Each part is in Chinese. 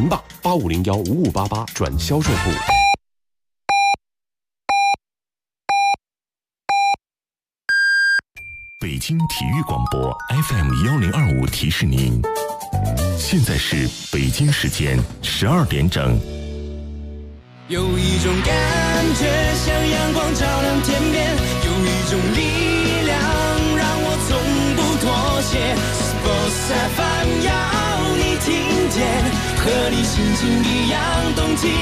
您吧，85015588转销售部。 北京体育广播 FM1025提示您，现在是北京时间12点整。 有一种感觉像阳光照亮天边，有一种力量让我从不妥协。Sports FM 要你听见，和你心情一样动起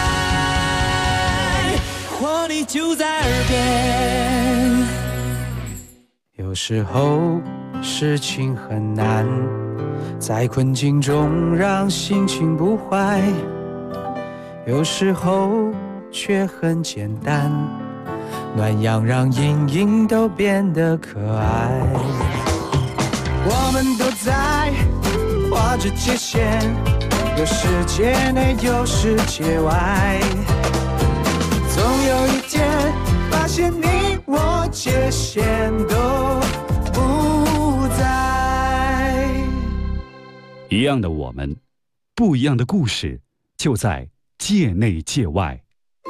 来，活力就在耳边。 有时候事情很难，在困境中让心情不坏，有时候却很简单，暖阳让阴影都变得可爱。我们都在画着界限，有世界内有世界外，总有一天发现你我界限都不在。 一样的我们，不一样的故事，就在界内界外。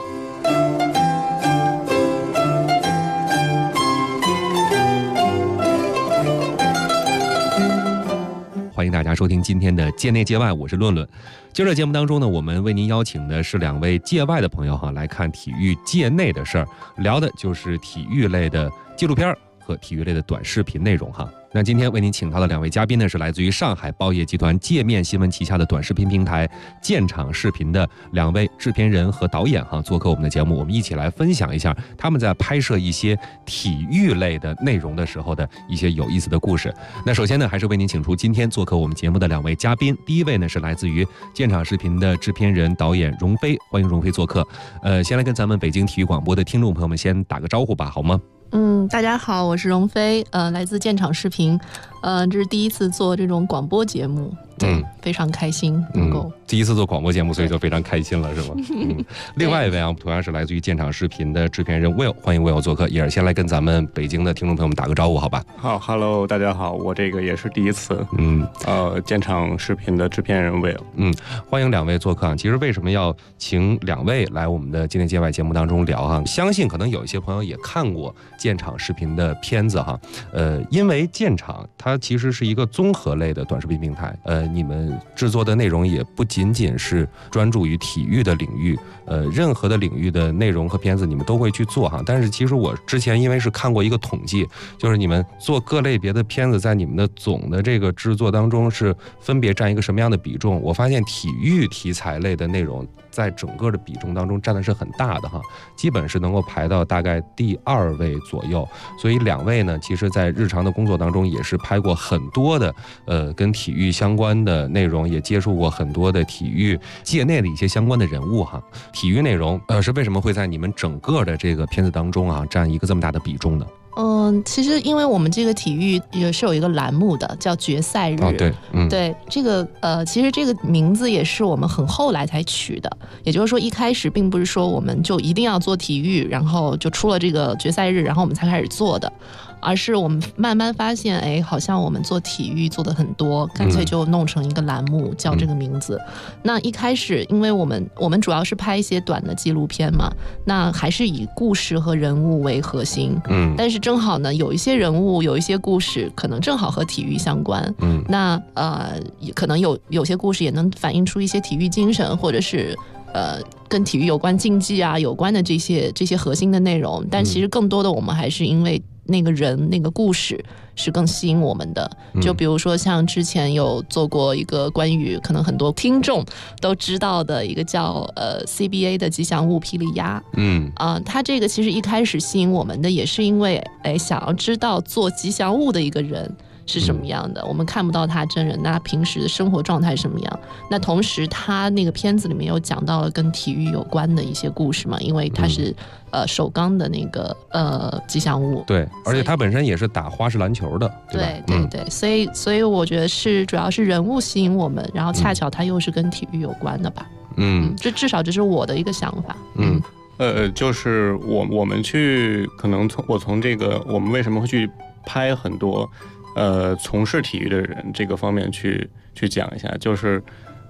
欢迎大家收听今天的界内界外，我是论论。今儿的节目当中呢，我们为您邀请的是2位界外的朋友来看体育界内的事儿，聊的就是体育类的纪录片和体育类的短视频内容那今天为您请到的2位嘉宾呢，是来自于上海报业集团界面新闻旗下的短视频平台建厂视频的2位制片人和导演做客我们的节目，我们一起来分享一下他们在拍摄一些体育类的内容的时候的一些有意思的故事。那首先呢，还是为您请出今天做客我们节目的2位嘉宾。第一位呢，是来自于建厂视频的制片人导演荣飞，欢迎荣飞做客。先来跟咱们北京体育广播的听众朋友们先打个招呼吧，好吗？ 大家好，我是荣飞，来自建厂视频，这是第一次做这种广播节目，非常开心能够第一次做广播节目，所以就非常开心了，是吗？另外一位同样是来自于建厂视频的制片人 Will， 欢迎 Will 做客，也是先来跟咱们北京的听众朋友们打个招呼，好吧？ 好 ，Hello， 大家好，我这个也是第一次，建厂视频的制片人 Will， 欢迎2位做客。其实为什么要请2位来我们的界内界外节目当中聊相信可能有一些朋友也看过建厂视频的片子因为建厂它其实是一个综合类的短视频平台，你们制作的内容也不仅仅是专注于体育的领域，任何的领域的内容和片子你们都会去做但是其实我之前因为是看过一个统计，就是你们做各类别的片子在你们的总的这个制作当中是分别占一个什么样的比重，我发现体育题材类的内容在整个的比重当中占的是很大的基本是能够排到大概第2位左右。所以2位呢，其实在日常的工作当中也是拍过很多的跟体育相关的内容，也接触过很多的体育界内的一些相关的人物体育内容是为什么会在你们整个的这个片子当中占一个这么大的比重呢？ 其实因为我们这个体育也是有一个栏目的，叫决赛日。对，这个其实这个名字也是我们很后来才取的，也就是说一开始并不是说我们就一定要做体育，然后就出了这个决赛日，然后我们才开始做的。而是我们慢慢发现，好像我们做体育做的很多，干脆就弄成一个栏目，叫这个名字。那一开始，因为我们主要是拍一些短的纪录片嘛，那还是以故事和人物为核心。但是正好呢，有一些人物，有一些故事，可能正好和体育相关。那可能有些故事也能反映出一些体育精神，或者是跟体育有关竞技有关的这些核心的内容。但其实更多的我们还是因为那个人那个故事是更吸引我们的。就比如说像之前有做过一个关于可能很多听众都知道的一个叫CBA 的吉祥物霹雳鸭。他这个其实一开始吸引我们的也是因为想要知道做吉祥物的一个人是什么样的，我们看不到他真人，那他平时的生活状态是什么样。那同时他那个片子里面有讲到了跟体育有关的一些故事嘛，因为他是首钢的那个吉祥物。 对，而且他本身也是打花式篮球的，对吧？ 对，所以我觉得主要是人物吸引我们，然后恰巧他又是跟体育有关的吧。这至少这是我的一个想法。 就是我们去可能从这个我们为什么会去拍很多从事体育的人这个方面去讲一下，就是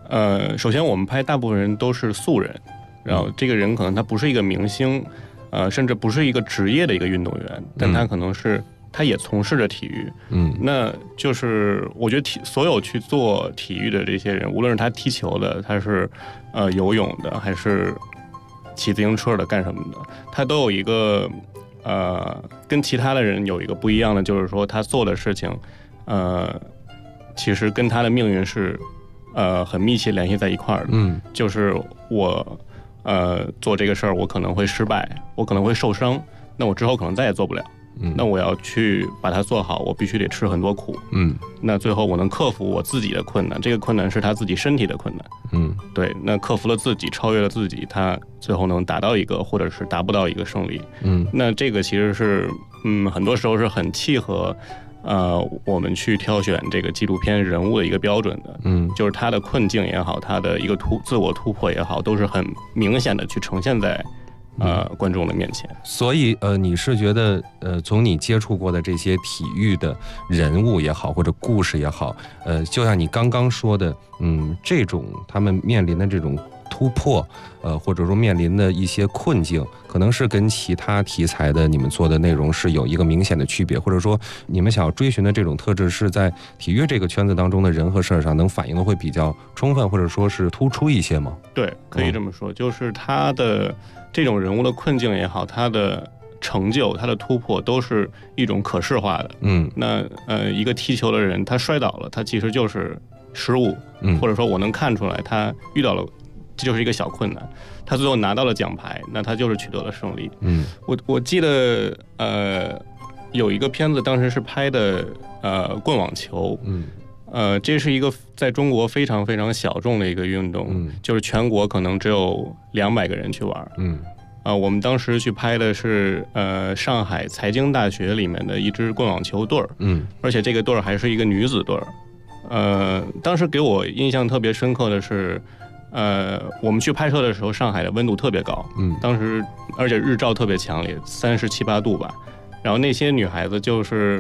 首先我们拍大部分人都是素人，然后这个人可能他不是一个明星，甚至不是一个职业的一个运动员，但他可能是他也从事着体育。那就是我觉得所有去做体育的这些人，无论是他踢球的，他是游泳的，还是骑自行车的，干什么的，他都有一个跟其他的人有一个不一样的，就是说他做的事情，其实跟他的命运是很密切联系在一块儿的。就是我做这个事儿，我可能会失败，我可能会受伤，那我之后可能再也做不了。那我要去把它做好，我必须得吃很多苦。那最后我能克服我自己的困难，这个困难是他自己身体的困难。对，那克服了自己，超越了自己，他最后能达到一个，或者是达不到一个胜利。那这个其实是很多时候是很契合我们去挑选这个纪录片人物的一个标准的。就是他的困境也好，他的一个自我突破也好，都是很明显的去呈现在观众的面前。 所以你是觉得从你接触过的这些体育的人物也好，或者故事也好，就像你刚刚说的，这种他们面临的这种突破，或者说面临的一些困境，可能是跟其他题材的你们做的内容是有一个明显的区别，或者说你们想要追寻的这种特质是在体育这个圈子当中的人和事上能反映的会比较充分，或者说是突出一些吗？ 对，可以这么说，就是他的这种人物的困境也好，他的成就，他的突破都是一种可视化的。那一个踢球的人，他摔倒了，他其实就是失误，或者说我能看出来他遇到了，这就是一个小困难，他最后拿到了奖牌，那他就是取得了胜利。我记得有一个片子，当时是拍的棍网球。这是一个在中国非常非常小众的一个运动，就是全国可能只有200个人去玩。我们当时去拍的是上海财经大学里面的一支棍网球队儿。而且这个队儿还是一个女子队儿。当时给我印象特别深刻的是，我们去拍摄的时候，上海的温度特别高。当时而且日照特别强烈，37、8度吧。然后那些女孩子就是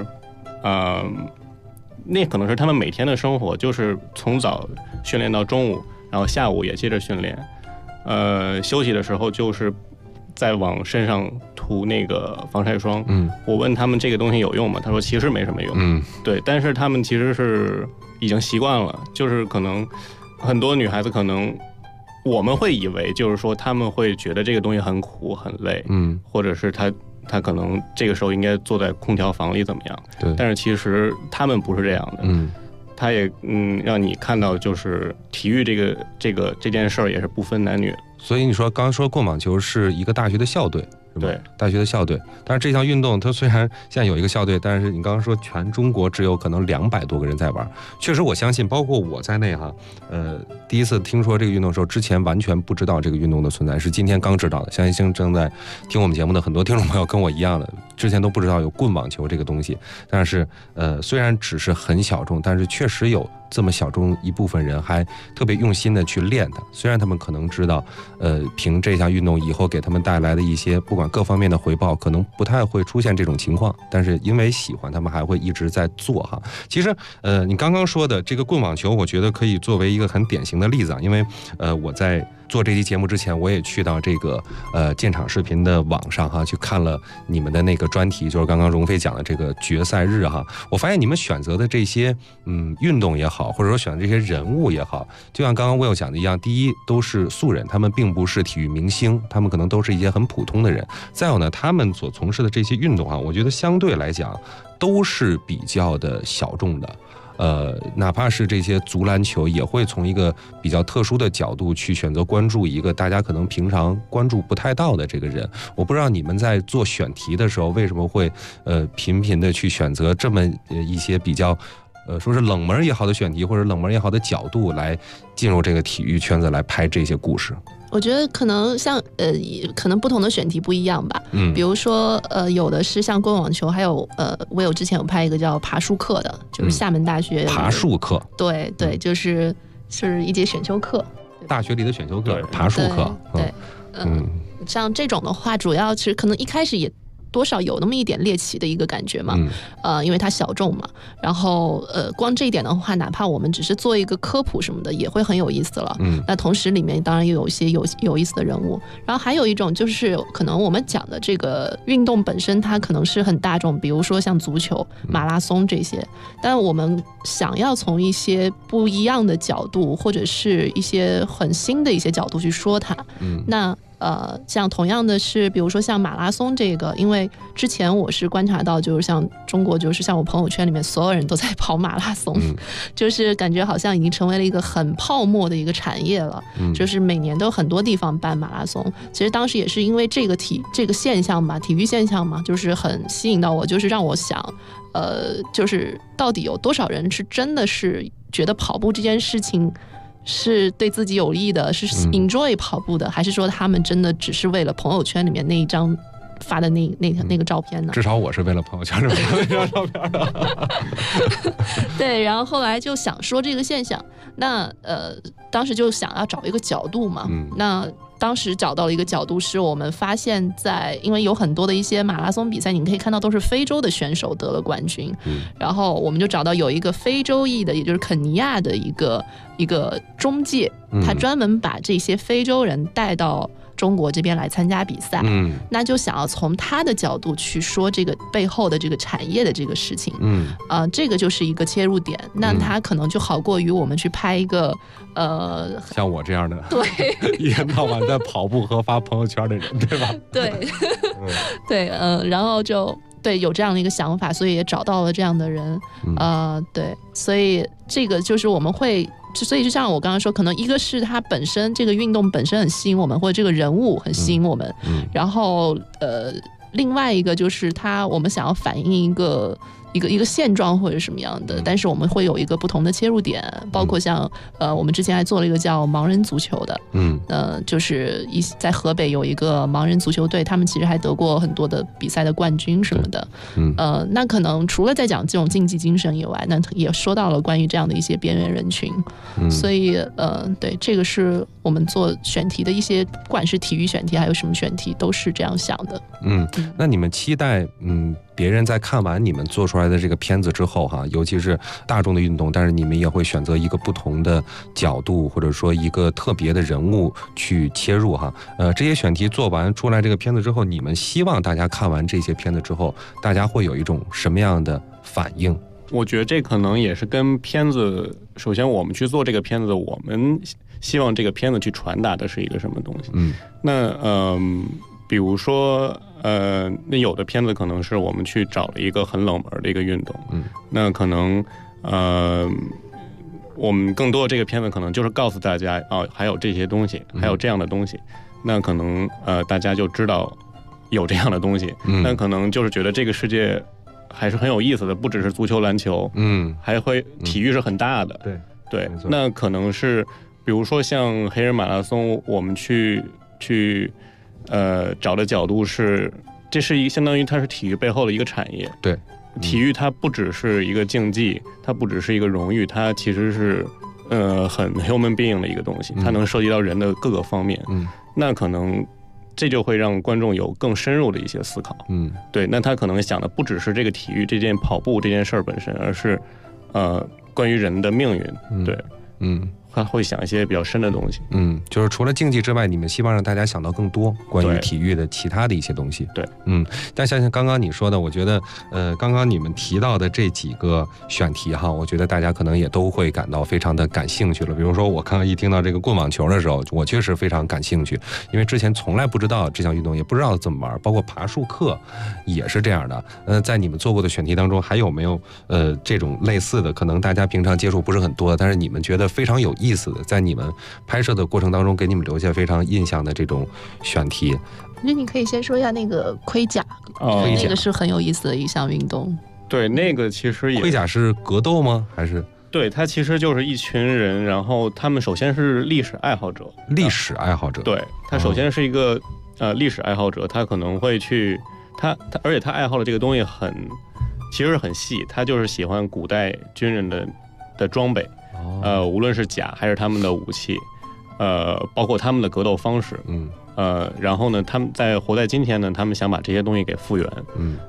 那可能是他们每天的生活，就是从早训练到中午，然后下午也接着训练。休息的时候就是在往身上涂那个防晒霜。我问他们这个东西有用吗？他说其实没什么用。对，但是他们其实是已经习惯了，就是可能很多女孩子可能我们会以为就是说他们会觉得这个东西很苦很累，或者是他可能这个时候应该坐在空调房里怎么样？对，但是其实他们不是这样的。他也让你看到，就是体育这件事儿也是不分男女。 所以你说刚刚说棍网球是一个大学的校队，是吧？对，大学的校队。但是这项运动它虽然现在有一个校队，但是你刚刚说全中国只有可能200多个人在玩。确实，我相信包括我在内哈，第一次听说这个运动的时候，之前完全不知道这个运动的存在，是今天刚知道的。相信正在听我们节目的很多听众朋友跟我一样的，之前都不知道有棍网球这个东西。但是虽然只是很小众，但是确实有这么小众一部分人还特别用心的去练它。虽然他们可能知道凭这项运动以后给他们带来的一些不管各方面的回报可能不太会出现这种情况，但是因为喜欢他们还会一直在做哈。其实你刚刚说的这个棍网球，我觉得可以作为一个很典型的例子啊，因为我在做这期节目之前，我也去到这个建厂视频的网上哈，去看了你们的那个专题，就是刚刚荣飞讲的这个决赛日哈。我发现你们选择的这些运动也好，或者说选的这些人物也好，就像刚刚 Will 讲的一样，第一都是素人，他们并不是体育明星，他们可能都是一些很普通的人。再有呢，他们所从事的这些运动啊，我觉得相对来讲都是比较的小众的。哪怕是这些足篮球，也会从一个比较特殊的角度去选择关注一个大家可能平常关注不太到的这个人。我不知道你们在做选题的时候，为什么会频频的去选择这么一些比较说是冷门也好的选题，或者冷门也好的角度来进入这个体育圈子来拍这些故事。 我觉得可能像可能不同的选题不一样吧。比如说有的是像棍网球，还有我有之前有拍一个叫爬树课的，就是厦门大学爬树课。 对对，就是一节选修课， 大学里的选修课，爬树课。 对，像这种的话，主要其实可能一开始也多少有那么一点猎奇的一个感觉嘛，因为它小众嘛，然后光这一点的话，哪怕我们只是做一个科普什么的，也会很有意思了。那同时里面当然又有一些有意思的人物，然后还有一种就是可能我们讲的这个运动本身，它可能是很大众，比如说像足球、马拉松这些，但我们想要从一些不一样的角度，或者是一些很新的一些角度去说它，那像同样的是，比如说像马拉松这个，因为之前我是观察到，就是像中国，就是像我朋友圈里面所有人都在跑马拉松，就是感觉好像已经成为了一个很泡沫的一个产业了，就是每年都很多地方办马拉松。其实当时也是因为这个现象嘛，体育现象嘛，就是很吸引到我，就是让我想，就是到底有多少人是真的是觉得跑步这件事情是对自己有利的，是 enjoy 跑步的，还是说他们真的只是为了朋友圈里面那一张发的那个照片呢？ 至少我是为了朋友圈里面那张照片的。 对，然后后来就想说这个现象，那当时就想要找一个角度嘛，那当时找到了一个角度，是我们发现因为有很多的一些马拉松比赛，你可以看到都是非洲的选手得了冠军，然后我们就找到有一个非洲裔的，也就是肯尼亚的一个中介，他专门把这些非洲人带到中国这边来参加比赛，那就想要从他的角度去说这个背后的这个产业的这个事情，这个就是一个切入点，那他可能就好过于我们去拍一个像我这样的， 对， 一天到晚在跑步和发朋友圈的人，对吧？ 对，对，然后就对有这样的一个想法，所以也找到了这样的人，对，所以这个就是我们会。所以就像我刚刚说，可能一个是它本身这个运动本身很吸引我们，或者这个人物很吸引我们，然后另外一个就是我们想要反映一个现状或者什么样的，但是我们会有一个不同的切入点，包括像我们之前还做了一个叫盲人足球的，就是在河北有一个盲人足球队，他们其实还得过很多的比赛的冠军什么的，那可能除了在讲这种竞技精神以外，那也说到了关于这样的一些边缘人群，所以对，这个是我们做选题的一些，不管是体育选题还有什么选题，都是这样想的。 那你们期待别人在看完你们做出来的这个片子之后哈，尤其是大众的运动，但是你们也会选择一个不同的角度，或者说一个特别的人物去切入哈。这些选题做完出来这个片子之后，你们希望大家看完这些片子之后，大家会有一种什么样的反应？ 我觉得这可能也是跟片子，首先我们去做这个片子，我们希望这个片子去传达的是一个什么东西。那比如说那有的片子可能是我们去找了一个很冷门的一个运动，那可能我们更多的这个片子可能就是告诉大家还有这些东西，还有这样的东西，那可能大家就知道有这样的东西，那可能就是觉得这个世界还是很有意思的，不只是足球篮球，还会体育是很大的，对，那可能是比如说像黑人马拉松，我们去找的角度是，这是相当于它是体育背后的一个产业， 对， 体育它不只是一个竞技，它不只是一个荣誉，它其实是很 human being 的一个东西，它能涉及到人的各个方面，那可能这就会让观众有更深入的一些思考，对，那他可能想的不只是这个体育这件跑步这件事儿本身，而是关于人的命运，对，他会想一些比较深的东西， 就是除了竞技之外，你们希望让大家想到更多关于体育的其他的一些东西， 对， 但像刚刚你说的，我觉得刚刚你们提到的这几个选题哈，我觉得大家可能也都会感到非常的感兴趣了。比如说我刚刚一听到这个棍网球的时候，我确实非常感兴趣，因为之前从来不知道这项运动，也不知道怎么玩，包括爬树课也是这样的。在你们做过的选题当中，还有没有这种类似的，可能大家平常接触不是很多，但是你们觉得非常有意思的，在你们拍摄的过程当中给你们留下非常印象的这种选题？ 那你可以先说一下那个盔甲，那个是很有意思的一项运动。 对，那个其实也， 盔甲是格斗吗？还是？ 对，它其实就是一群人，然后他们首先是历史爱好者，对，他首先是一个历史爱好者，他可能会去而且他爱好的这个东西其实很细，他就是喜欢古代军人的装备，无论是甲还是他们的武器，包括他们的格斗方式， 然后呢，他们活在今天呢，他们想把这些东西给复原，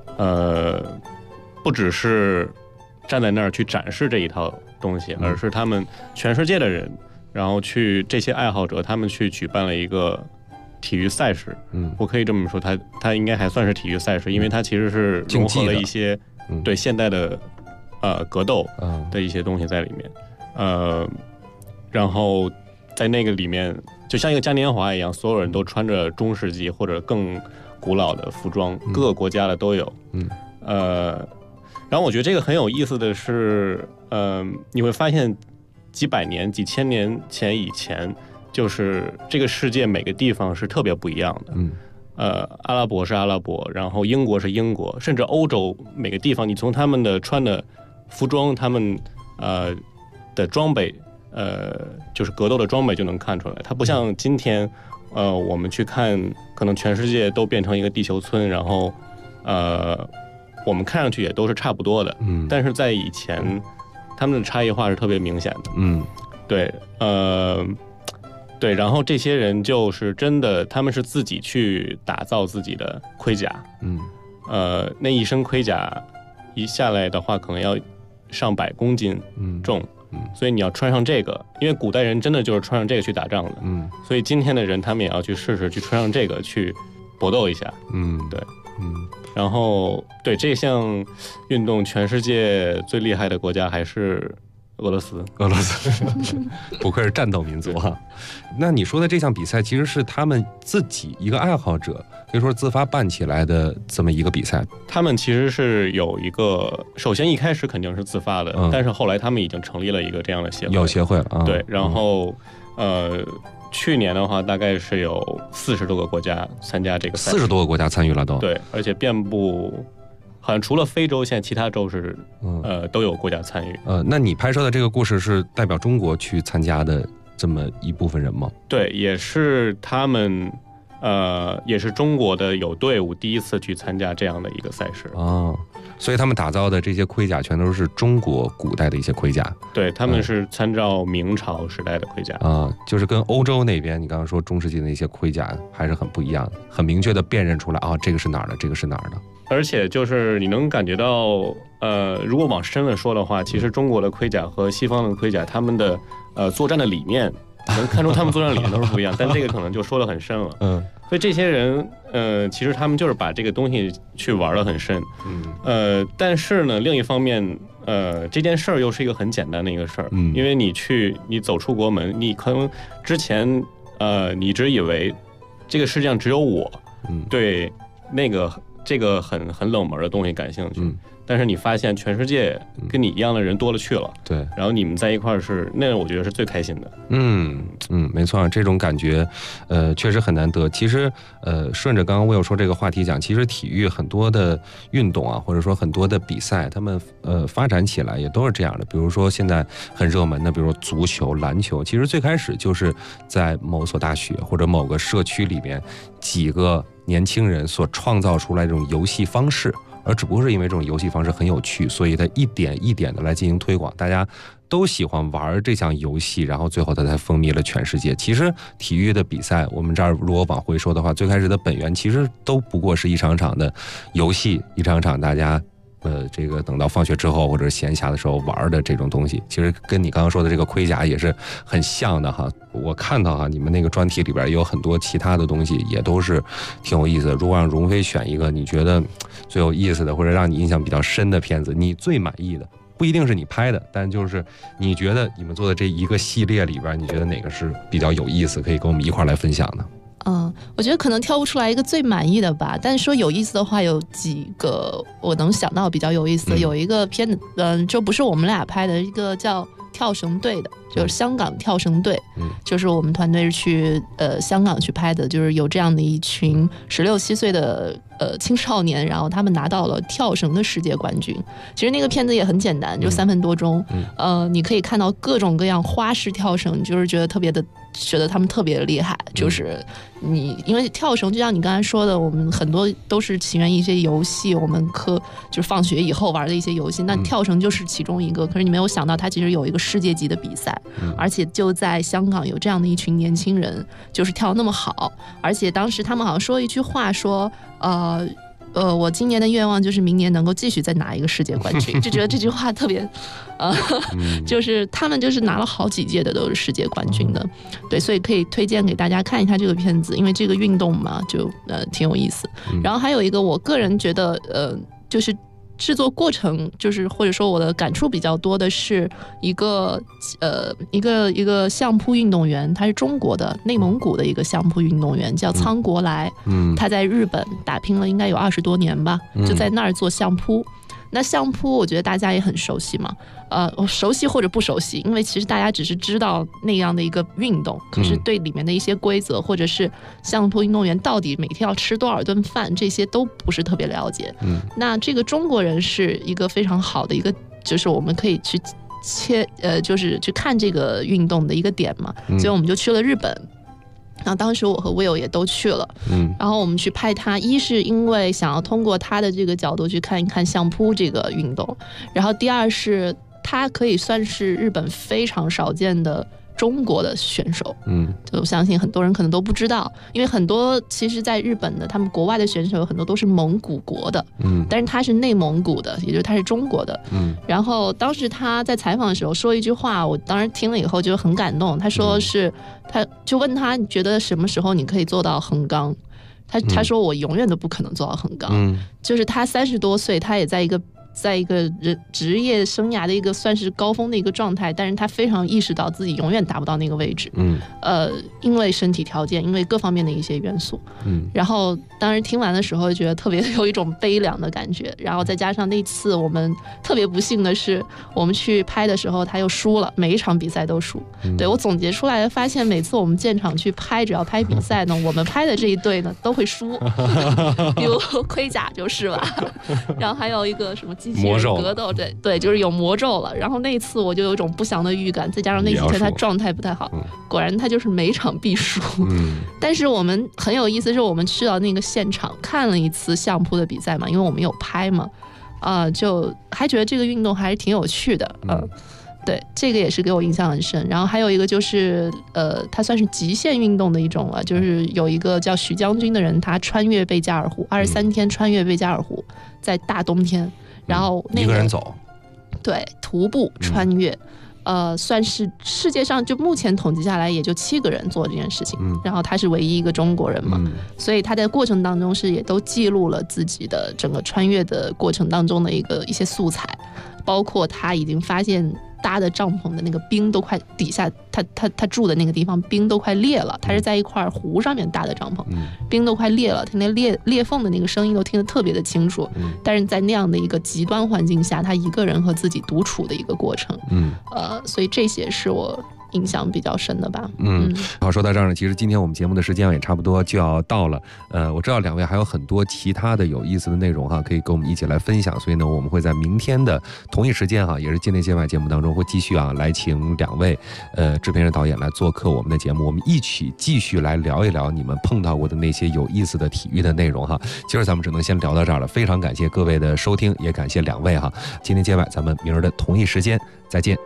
不只是站在那儿去展示这一套东西，而是他们全世界的人，然后去这些爱好者，他们去举办了一个体育赛事。我可以这么说，它应该还算是体育赛事，因为它其实是融合了一些对现代的格斗的一些东西在里面，然后在那个里面，就像一个嘉年华一样，所有人都穿着中世纪或者更古老的服装，各个国家的都有。然后我觉得这个很有意思的是，你会发现几百年、几千年前以前，就是这个世界每个地方是特别不一样的。阿拉伯是阿拉伯，然后英国是英国，甚至欧洲每个地方，你从他们的穿的服装、他们的装备，就是格斗的装备就能看出来。它不像今天，我们去看，可能全世界都变成一个地球村，然后我们看上去也都是差不多的。但是在以前，他们的差异化是特别明显的。对，对，然后这些人就是真的，他们是自己去打造自己的盔甲。那一身盔甲一下来的话，可能要上100公斤重。所以你要穿上这个，因为古代人真的就是穿上这个去打仗的。所以今天的人他们也要去试试去穿上这个去搏斗一下。对。然后对这项运动，全世界最厉害的国家还是俄罗斯， 不愧是战斗民族哈。那你说的这项比赛，其实是他们自己一个爱好者，可以说自发办起来的这么一个比赛。 他们其实是有一个，首先一开始肯定是自发的，但是后来他们已经成立了一个这样的协会， 有协会了。 对，然后去年的话，大概是有40多个国家参加这个赛事， 40多个国家参与了都。 对，而且遍布。好像除了非洲，现在其他州是都有国家参与。 那你拍摄的这个故事是代表中国去参加的这么一部分人吗？ 对，也是他们也是中国的有队伍第一次去参加这样的一个赛事。 所以他们打造的这些盔甲全都是中国古代的一些盔甲。 对，他们是参照明朝时代的盔甲。 就是跟欧洲那边你刚刚说中世纪的那些盔甲还是很不一样的，很明确的辨认出来这个是哪儿的，这个是哪儿的。 而且就是你能感觉到，如果往深了说的话，其实中国的盔甲和西方的盔甲，他们的作战的理念，能看出他们作战理念都是不一样。但这个可能就说得很深了。所以这些人，其实他们就是把这个东西去玩得很深。但是呢，另一方面，这件事儿又是一个很简单的一个事儿。因为你走出国门，你可能之前你只以为这个世界上只有我对这个很冷门的东西感兴趣，但是你发现全世界跟你一样的人多了去了。 对， 然后你们在一块儿那我觉得是最开心的。 没错，这种感觉确实很难得。其实顺着刚刚我有说这个话题讲，其实体育很多的运动或者说很多的比赛，他们发展起来也都是这样的。比如说现在很热门的，比如说足球、篮球，其实最开始就是在某所大学或者某个社区里面几个年轻人所创造出来这种游戏方式，而只不过是因为这种游戏方式很有趣，所以它一点一点的来进行推广，大家都喜欢玩这项游戏，然后最后它才风靡了全世界。其实体育的比赛，我们这儿如果往回说的话，最开始的本源其实都不过是一场场的游戏，一场场大家这个等到放学之后或者闲暇的时候玩的这种东西，其实跟你刚刚说的这个盔甲也是很像的哈。我看到你们那个专题里边也有很多其他的东西，也都是挺有意思的。如果让荣飞选一个你觉得最有意思的或者让你印象比较深的片子，你最满意的，不一定是你拍的，但就是你觉得你们做的这一个系列里边，你觉得哪个是比较有意思，可以跟我们一块来分享的？ 我觉得可能挑不出来一个最满意的吧，但是说有意思的话，有几个我能想到比较有意思的。有一个片子，就不是我们俩拍的，一个叫跳绳队的，就是香港跳绳队，就是我们团队是去香港去拍的，就是有这样的一群16、17岁的青少年，然后他们拿到了跳绳的世界冠军。其实那个片子也很简单，就3分多钟，你可以看到各种各样花式跳绳，就是觉得特别的觉得他们特别厉害，就是因为跳绳就像你刚才说的，我们很多都是起源于一些游戏，我们就是放学以后玩的一些游戏，那跳绳就是其中一个。可是你没有想到，它其实有一个世界级的比赛，而且就在香港有这样的一群年轻人，就是跳得那么好，而且当时他们好像说一句话说，我今年的愿望就是明年能够继续再拿一个世界冠军，就觉得这句话特别，就是他们就是拿了好几届的都是世界冠军的，对，所以可以推荐给大家看一下这个片子，因为这个运动嘛，就挺有意思。然后还有一个我个人觉得就是制作过程，就是或者说我的感触比较多的是一个相扑运动员，他是中国的内蒙古的一个相扑运动员，叫苍国来，他在日本打拼了应该有20多年吧，就在那儿做相扑。那相扑我觉得大家也很熟悉嘛，熟悉或者不熟悉，因为其实大家只是知道那样的一个运动，可是对里面的一些规则，或者是相扑运动员到底每天要吃多少顿饭，这些都不是特别了解。那这个中国人是一个非常好的一个，就是我们可以去就是去看这个运动的一个点嘛，所以我们就去了日本。然后当时我和 Will 也都去了，然后我们去拍他，一是因为想要通过他的这个角度去看一看相扑这个运动，然后第二是他可以算是日本非常少见的中国的选手，就相信很多人可能都不知道，因为很多其实在日本的他们国外的选手很多都是蒙古国的，但是他是内蒙古的，也就是他是中国的，然后当时他在采访的时候说一句话，我当时听了以后就很感动，他说是他就问他你觉得什么时候你可以做到横纲，他说我永远都不可能做到横纲，就是他30多岁，他也在一个职业生涯的一个算是高峰的一个状态，但是他非常意识到自己永远达不到那个位置，因为身体条件，因为各方面的一些元素，然后当时听完的时候觉得特别有一种悲凉的感觉，然后再加上那次我们特别不幸的是，我们去拍的时候他又输了，每一场比赛都输，对，我总结出来发现每次我们建厂去拍，只要拍比赛呢，我们拍的这一队呢都会输，比如盔甲就是吧，然后还有一个什么机器人格斗，对，就是有魔咒了。然后那一次我就有一种不祥的预感，再加上那几天他状态不太好，果然他就是每场必输。但是我们很有意思，是我们去到那个现场看了一次相扑的比赛嘛，因为我们有拍嘛，就还觉得这个运动还是挺有趣的，对，这个也是给我印象很深。然后还有一个就是它算是极限运动的一种了，就是有一个叫徐将军的人，他穿越贝加尔湖23天，穿越贝加尔湖，在大冬天，然后一个人走，对，徒步穿越，算是世界上就目前统计下来也就7个人做这件事情，然后他是唯一一个中国人嘛，所以他在过程当中是也都记录了自己的整个穿越的过程当中的一些素材，包括他已经发现搭的帐篷的那个冰都快底下，他住的那个地方冰都快裂了，他是在一块湖上面搭的帐篷，冰都快裂了，他那裂缝的那个声音都听得特别的清楚，但是在那样的一个极端环境下，他一个人和自己独处的一个过程，所以这些是我印象比较深的吧。 好，说到这儿呢，其实今天我们节目的时间也差不多就要到了。我知道两位还有很多其他的有意思的内容哈，可以跟我们一起来分享。所以呢，我们会在明天的同一时间哈，也是境内界外节目当中会继续来请两位制片人导演来做客我们的节目，我们一起继续来聊一聊你们碰到过的那些有意思的体育的内容哈。今儿咱们只能先聊到这儿了，非常感谢各位的收听，也感谢两位哈。今天界外咱们明儿的同一时间再见。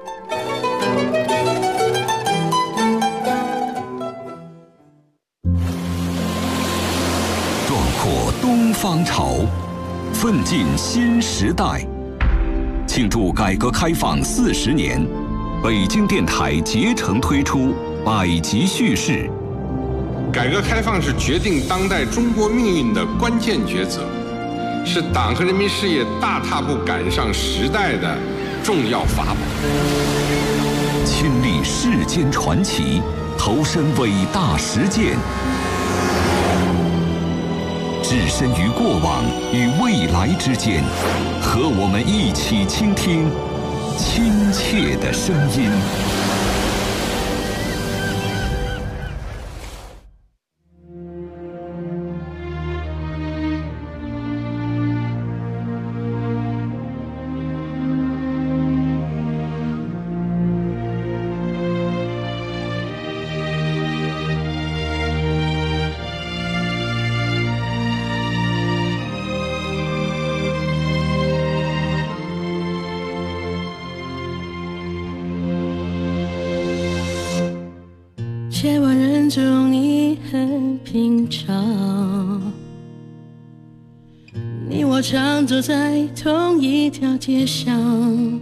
东方潮，奋进新时代。庆祝改革开放40年，北京电台竭诚推出百集叙事。 改革开放是决定当代中国命运的关键抉择，是党和人民事业大踏步赶上时代的重要法宝。 亲历世间传奇，投身伟大实践。置身于过往与未来之间，和我们一起倾听亲切的声音。 你很平常，你我常走在同一条街上，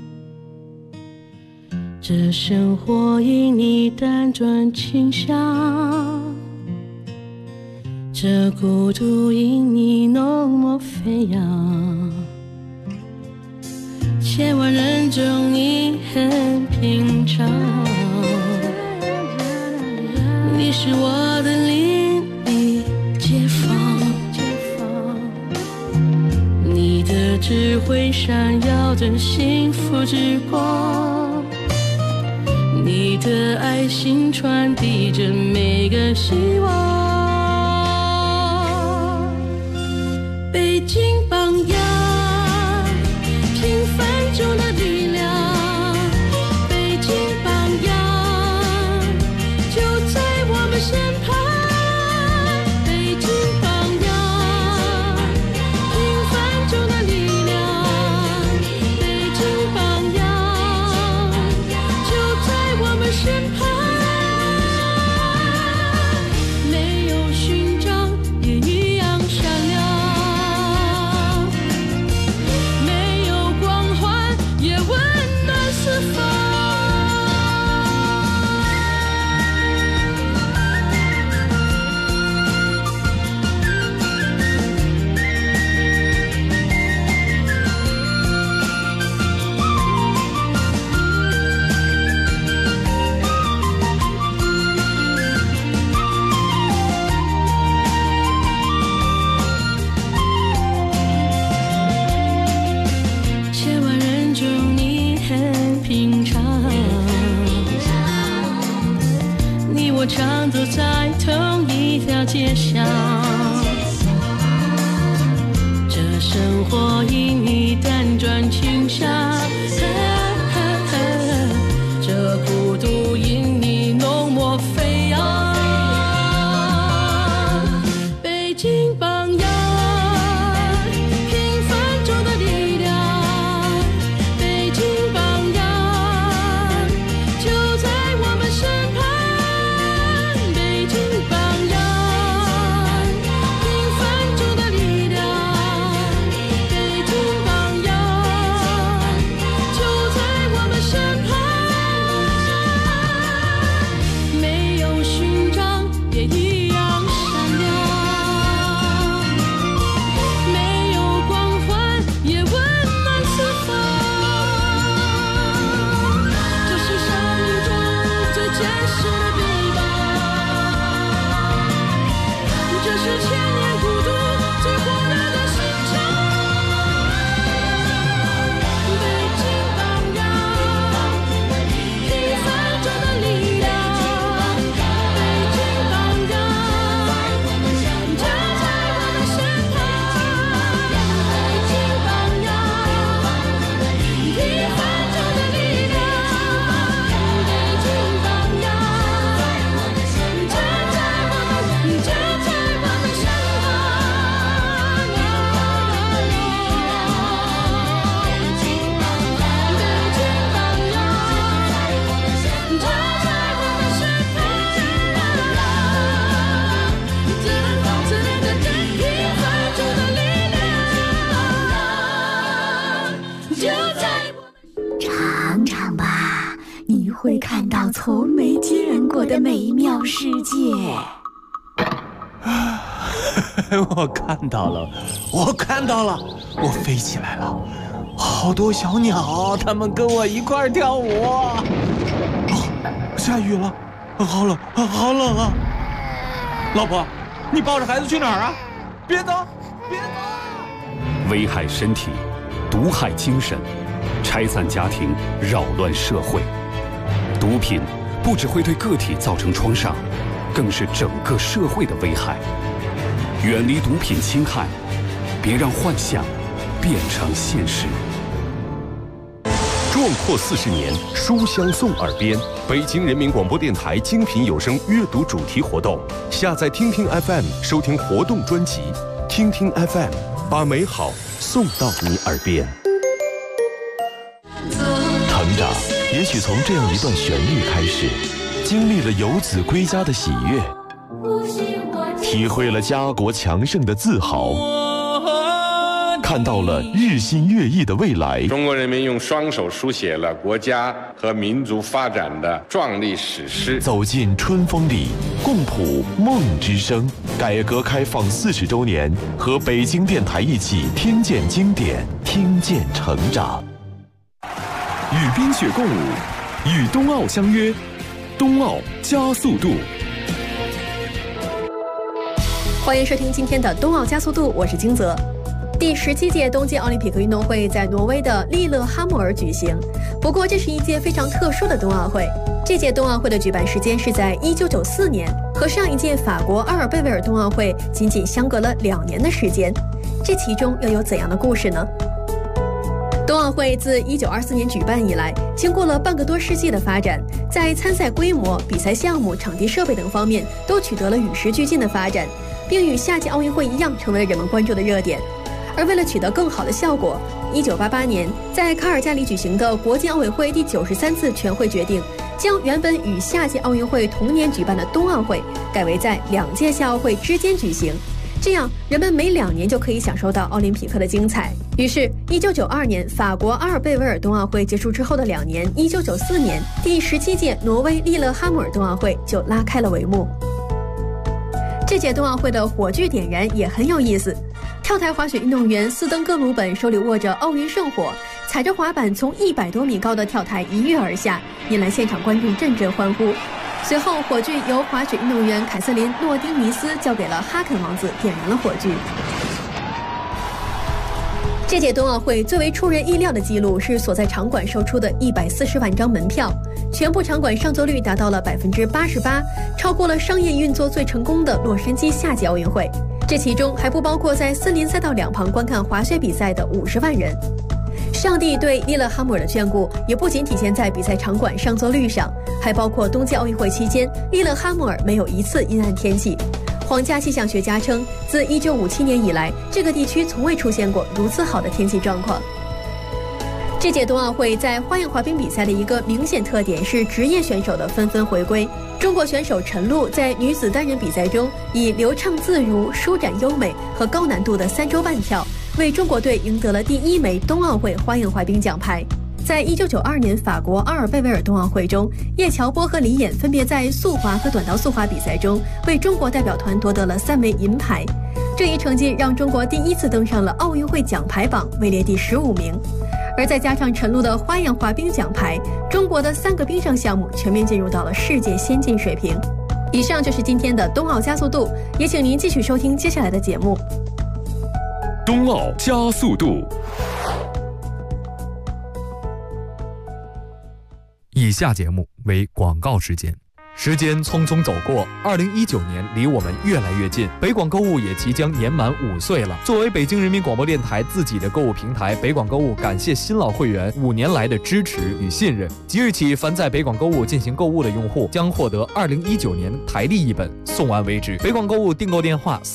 这生活因你辗转倾向，这孤独因你浓墨飞扬，千万人中你很平常，你是我的邻里街坊，你的智慧闪耀着幸福之光，你的爱心传递着每个希望。北京榜样，平凡中的力量，北京榜样就在我们身旁。北京榜样，平凡中的力量，北京榜样就在我们身旁。没有勋章也一样闪亮，没有光环也温暖四方。千万人中你很平常，你我常走在同一条街上，这生活因你辗转倾向，这孤独因你浓墨飞扬。北京榜样，平凡中的力量，北京榜样就在我们身旁。北京榜样，平凡中的力量，北京榜样就在我们身旁。没有勋章也一样闪亮，没有光环也温暖四方。这是生命中最真实的臂膀，这是千年孤独最火热的心肠。北京榜样，平凡中的力量，北京榜样就在我们身旁。北京榜样，平凡中的力量，北京榜样就在我们身旁。 尝尝吧，你会看到从没见过的美妙世界。 我看到了，我飞起来了，好多小鸟，它们跟我一块儿跳舞。下雨了，好冷啊！老婆，你抱着孩子去哪儿啊？别走！ 危害身体，毒害精神，拆散家庭，扰乱社会。毒品不只会对个体造成创伤，更是整个社会的危害。远离毒品侵害，别让幻想变成现实。 壮阔40年，书香送耳边。北京人民广播电台精品有声阅读主题活动，下载听听 FM 收听活动专辑。听听 FM， 把美好送到你耳边。成长也许从这样一段旋律开始，经历了游子归家的喜悦， 体会了家国强盛的自豪，看到了日新月异的未来。 中国人民用双手书写了国家和民族发展的壮丽史诗。 走进春风里，共谱梦之声。改革开放40周年，和北京电台一起听见经典，听见成长。 与冰雪共舞，与冬奥相约，冬奥加速度。 欢迎收听今天的冬奥加速度，我是金泽。第17届冬季奥林匹克运动会在挪威的利勒哈默尔举行。不过，这是一届非常特殊的冬奥会。这届冬奥会的举办时间是在1994年，和上一届法国阿尔贝维尔冬奥会仅仅相隔了2年的时间。这其中又有怎样的故事呢？冬奥会自1924年举办以来，经过了半个多世纪的发展，在参赛规模、比赛项目、场地设备等方面都取得了与时俱进的发展，并与夏季奥运会一样成为了人们关注的热点。而为了取得更好的效果，1988年在卡尔加里举行的国际奥委会第93次全会决定，将原本与夏季奥运会同年举办的冬奥会改为在2届夏奥会之间举行，这样人们每2年就可以享受到奥林匹克的精彩。于是1992年法国阿尔贝维尔冬奥会结束之后的2年，1994年第17届挪威利勒哈默尔冬奥会就拉开了帷幕。这届冬奥会的火炬点燃也很有意思，跳台滑雪运动员斯登哥鲁本手里握着奥运圣火，踩着滑板从100多米高的跳台一跃而下，引来现场观众阵阵欢呼。随后火炬由滑雪运动员凯瑟琳·诺丁尼斯交给了哈肯王子点燃了火炬。这届冬奥会最为出人意料的记录是所在场馆售出的140万张门票，全部场馆上座率达到了88%，超过了商业运作最成功的洛杉矶夏季奥运会。这其中还不包括在森林赛道两旁观看滑雪比赛的50万人。上帝对利勒哈默尔的眷顾也不仅体现在比赛场馆上座率上，还包括冬季奥运会期间利勒哈默尔没有一次阴暗天气。皇家气象学家称，自1957年以来，这个地区从未出现过如此好的天气状况。这届冬奥会在花样滑冰比赛的一个明显特点是职业选手的纷纷回归。中国选手陈露在女子单人比赛中以流畅自如、舒展优美和高难度的3周半跳，为中国队赢得了第1枚冬奥会花样滑冰奖牌。在1992年法国阿尔贝维尔冬奥会中，叶乔波和李演分别在速滑和短道速滑比赛中为中国代表团夺得了3枚银牌。这一成绩让中国第1次登上了奥运会奖牌榜，位列第15名。而再加上陈露的花样滑冰奖牌，中国的3个冰上项目全面进入到了世界先进水平。以上就是今天的冬奥加速度，也请您继续收听接下来的节目。 冬奥加速度。以下节目为广告时间。时间匆匆走过，2019年离我们越来越近，北广购物也即将年满5岁了。作为北京人民广播电台自己的购物平台，北广购物感谢新老会员5年来的支持与信任。即日起，凡在北广购物进行购物的用户将获得2019年台历1本，送完为止。北广购物订购电话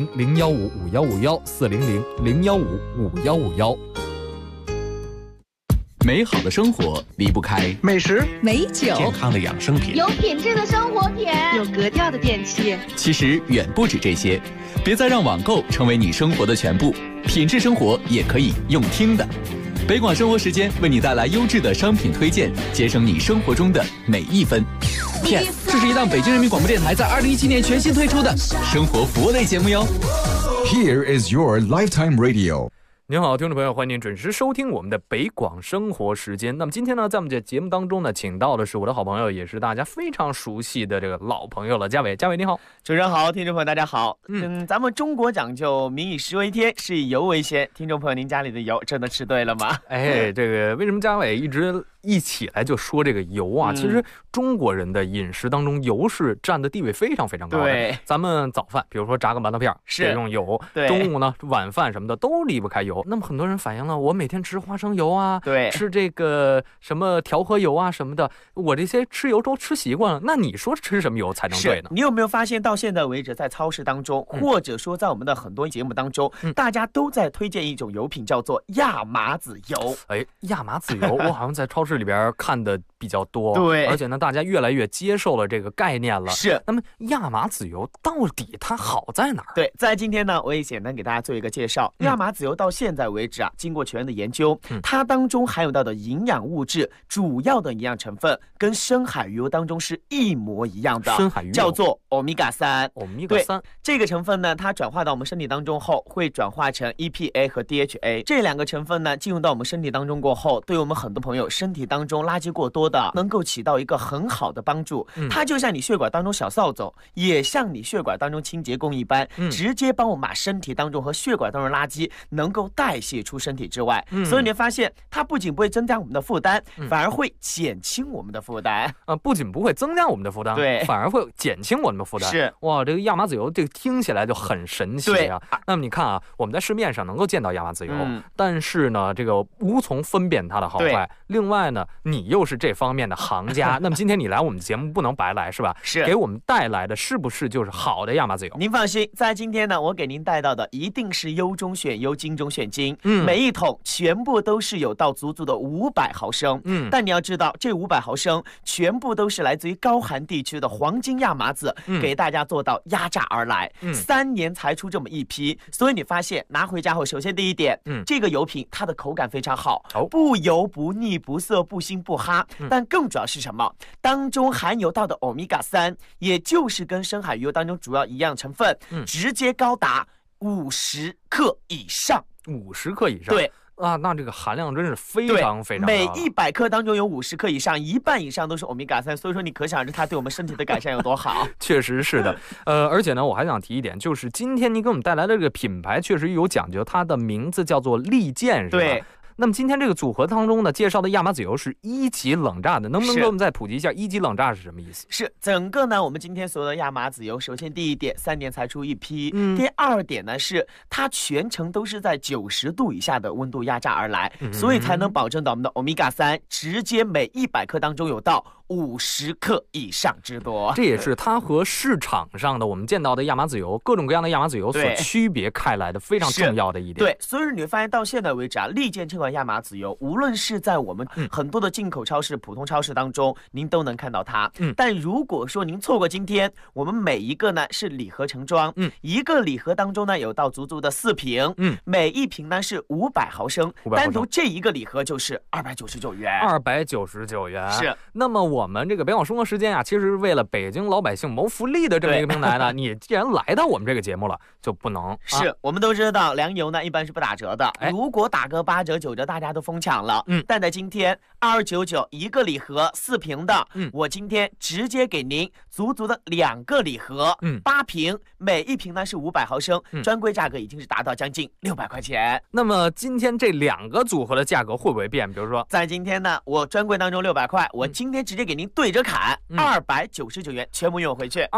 400-015-5151，400-015-5151。 美好的生活离不开美食、 美酒、 健康的养生品、 有品质的生活品、 有格调的电器。 其实远不止这些，别再让网购成为你生活的全部，品质生活也可以用听的。北广生活时间为你带来优质的商品推荐，节省你生活中的每一分。P.S. 这是一档北京人民广播电台在2017年全新推出的生活服务类节目哟。 Here is your lifetime radio。 您好，听众朋友，欢迎您准时收听我们的北广生活时间。那么今天呢，在我们这节目当中呢，请到的是我的好朋友，也是大家非常熟悉的这个老朋友了，嘉伟。嘉伟你好。 主持人好，听众朋友大家好。咱们中国讲究民以食为天，食以油为先。听众朋友，您家里的油真的吃对了吗？ 哎，这个为什么嘉伟一起来就说这个油啊？其实中国人的饮食当中，油是占的地位非常非常高的。 对， 咱们早饭，比如说炸个馒头片得用油，中午呢晚饭什么的都离不开油。那么很多人反映了，我每天吃花生油啊， 对， 吃这个什么调和油啊什么的，我这些吃油都吃习惯了。那你说吃什么油才能对呢？ 你有没有发现到现在为止，在超市当中，或者说在我们的很多节目当中，大家都在推荐一种油品，叫做亚麻籽油。 哎，亚麻籽油，我好像在超市市里边看的比较多， 对， 而且呢，大家越来越接受了这个概念了。 是。 那么亚麻籽油到底它好在哪儿？ 对，在今天呢，我也简单给大家做一个介绍。亚麻籽油到现在为止啊，经过全面的研究，它当中含有到的营养物质，主要的营养成分跟深海鱼油当中是一模一样的， 深海鱼油叫做欧米伽3。 欧米伽3 这个成分呢，它转化到我们身体当中后，会转化成 EPA 和 DHA 这两个成分呢，进入到我们身体当中过后，对我们很多朋友身体当中垃圾过多的，能够起到一个很好的帮助。它就像你血管当中小扫帚，也像你血管当中清洁工一般，直接帮我们把身体当中和血管当中的垃圾能够代谢出身体之外。所以你会发现，它不仅不会增加我们的负担，反而会减轻我们的负担。 不仅不会增加我们的负担， 对， 反而会减轻我们的负担。 是哇，这个亚麻籽油这个听起来就很神奇啊。那么你看啊，我们在市面上能够见到亚麻籽油，但是呢，这个无从分辨它的好坏。另外呢，你又是这方面的行家，那么今天你来我们节目不能白来，是吧？ 是， 给我们带来的是不是就是好的亚麻籽油？ 您放心，在今天呢，我给您带到的一定是优中选优，精中选精。每一桶全部都是有到足足的500毫升。但你要知道，这500毫升全部都是来自于高寒地区的黄金亚麻籽，给大家做到压榨而来。3年才出这么一批，所以你发现拿回家后，首先第一点，这个油品它的口感非常好，不油不腻不涩不腥不哈。但更主要是什么？当中含有到的欧米伽3，也就是跟深海鱼油当中主要一样成分，直接高达50克以上。 50克以上， 对。 那这个含量真是非常非常高。 每100克当中有50克以上，一半以上都是欧米伽3，所以说你可想而知它对我们身体的改善有多好。 确实是的，而且呢，我还想提一点，就是今天您给我们带来的这个品牌确实有讲究，它的名字叫做利剑，是吧？ 对。 那么今天这个组合当中呢，介绍的亚麻籽油是1级冷榨的，能不能给我们再普及一下1级冷榨是什么意思？ 是整个呢，我们今天所有的亚麻籽油，首先第一点，3年才出一批；第二点呢，是它全程都是在90度以下的温度压榨而来，所以才能保证到我们的欧米伽3直接每100克当中有到50克以上之多。 这也是它和市场上的我们见到的亚麻籽油，各种各样的亚麻籽油所区别开来的非常重要的一点。 对，所以你会发现到现在为止啊，利剑这款亚麻籽油，无论是在我们很多的进口超市、普通超市当中，您都能看到它。但如果说您错过今天，我们每一个呢是礼盒成装，一个礼盒当中呢有到足足的4瓶，每一瓶呢是500毫升，单独这一个礼盒就是299元。 299元。 是。 那么我们这个北广生活时间啊，其实是为了北京老百姓谋福利的这么一个平台呢，你既然来到我们这个节目了，就不能是我们都知道粮油呢一般是不打折的，如果打个8折9折，大家都疯抢了。但在今天2299一个礼盒4瓶的，我今天直接给您足足的2个礼盒，8瓶，每一瓶呢是500毫升，专柜价格已经是达到将近600块钱。 那么今天这2个组合的价格会不会变？比如说， 在今天呢，我专柜当中600块，我今天直接给您对折砍299元，全部用回去。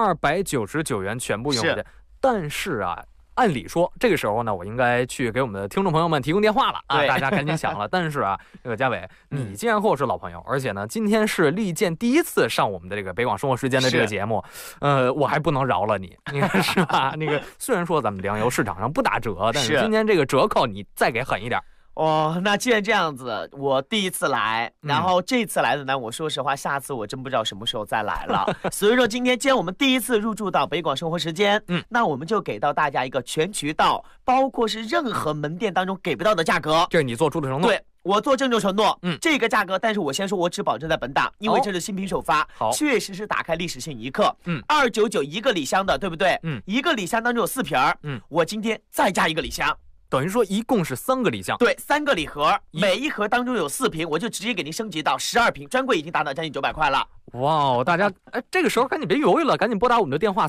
299元全部用回去。但是啊，按理说这个时候呢，我应该去给我们的听众朋友们提供电话了啊，大家赶紧想了。但是啊，这个嘉伟，你既然和我是老朋友，而且呢，今天是利剑第一次上我们的这个北广生活时间的这个节目，我还不能饶了你，你看是吧？那个虽然说咱们粮油市场上不打折，但是今天这个折扣你再给狠一点。 那既然这样子，我第一次来，然后这次来的呢，我说实话，下次我真不知道什么时候再来了。所以说今天既然我们第一次入驻到北广生活时间，那我们就给到大家一个全渠道，包括是任何门店当中给不到的价格。 这是你做出的承诺。 对，我做郑重承诺，这个价格，但是我先说，我只保证在本档，因为这是新品首发，确实是打开历史性一刻。299一个礼箱的，对不对？一个礼箱当中有4瓶，我今天再加一个礼箱。 等于说一共是3个礼箱， 对，3个礼盒，每一盒当中有4瓶，我就直接给您升级到12瓶，专柜已经达到将近900块了。 哇，大家这个时候赶紧别犹豫了，赶紧拨打我们的电话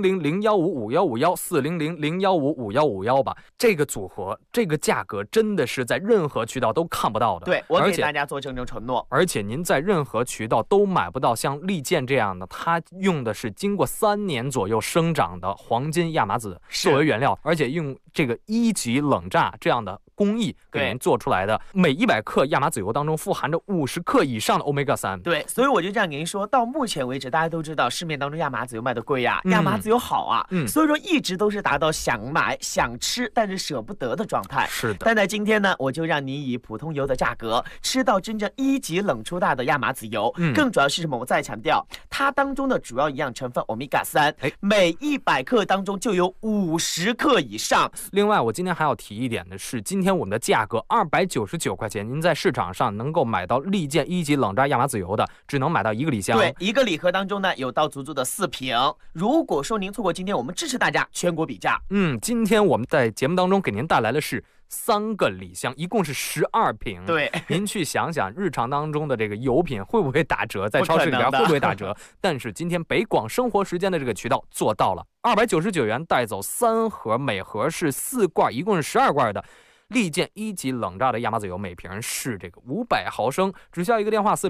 400-015-5151，400-015-5151吧。这个组合，这个价格真的是在任何渠道都看不到的。 对，我给大家做郑重承诺。 而且您在任何渠道都买不到像利剑这样的，它用的是经过3年左右生长的黄金亚麻籽作为原料，而且用这个1级冷榨这样的工艺给您做出来的，每100克亚麻籽油当中富含着50克以上的 Omega-3。 对，所以我就这样跟您说，到目前为止，大家都知道市面当中亚麻籽油卖的贵呀，亚麻籽油好啊，所以说一直都是达到想买想吃但是舍不得的状态。 是的， 但在今天呢，我就让您以普通油的价格吃到真正1级冷出大的亚麻籽油。更主要是什么？我再强调，它当中的主要营养成分 Omega-3，每100克当中就有50克以上。 另外，我今天还要提一点的是，今天我们的价格299块钱，您在市场上能够买到利剑1级冷榨亚麻籽油的，只能买到1个礼箱。 对，一个礼盒当中呢，有到足足的4瓶。如果说您错过今天，我们支持大家全国比价。 今天我们在节目当中给您带来的是3个礼箱，一共是12瓶。 对， 您去想想，日常当中的这个油品会不会打折？在超市里边会不会打折？但是今天北广生活时间的这个渠道做到了，299元带走3盒，每盒是4罐，一共是12罐的利剑1级冷榨的亚麻籽油，每瓶是这个500毫升，只需要一个电话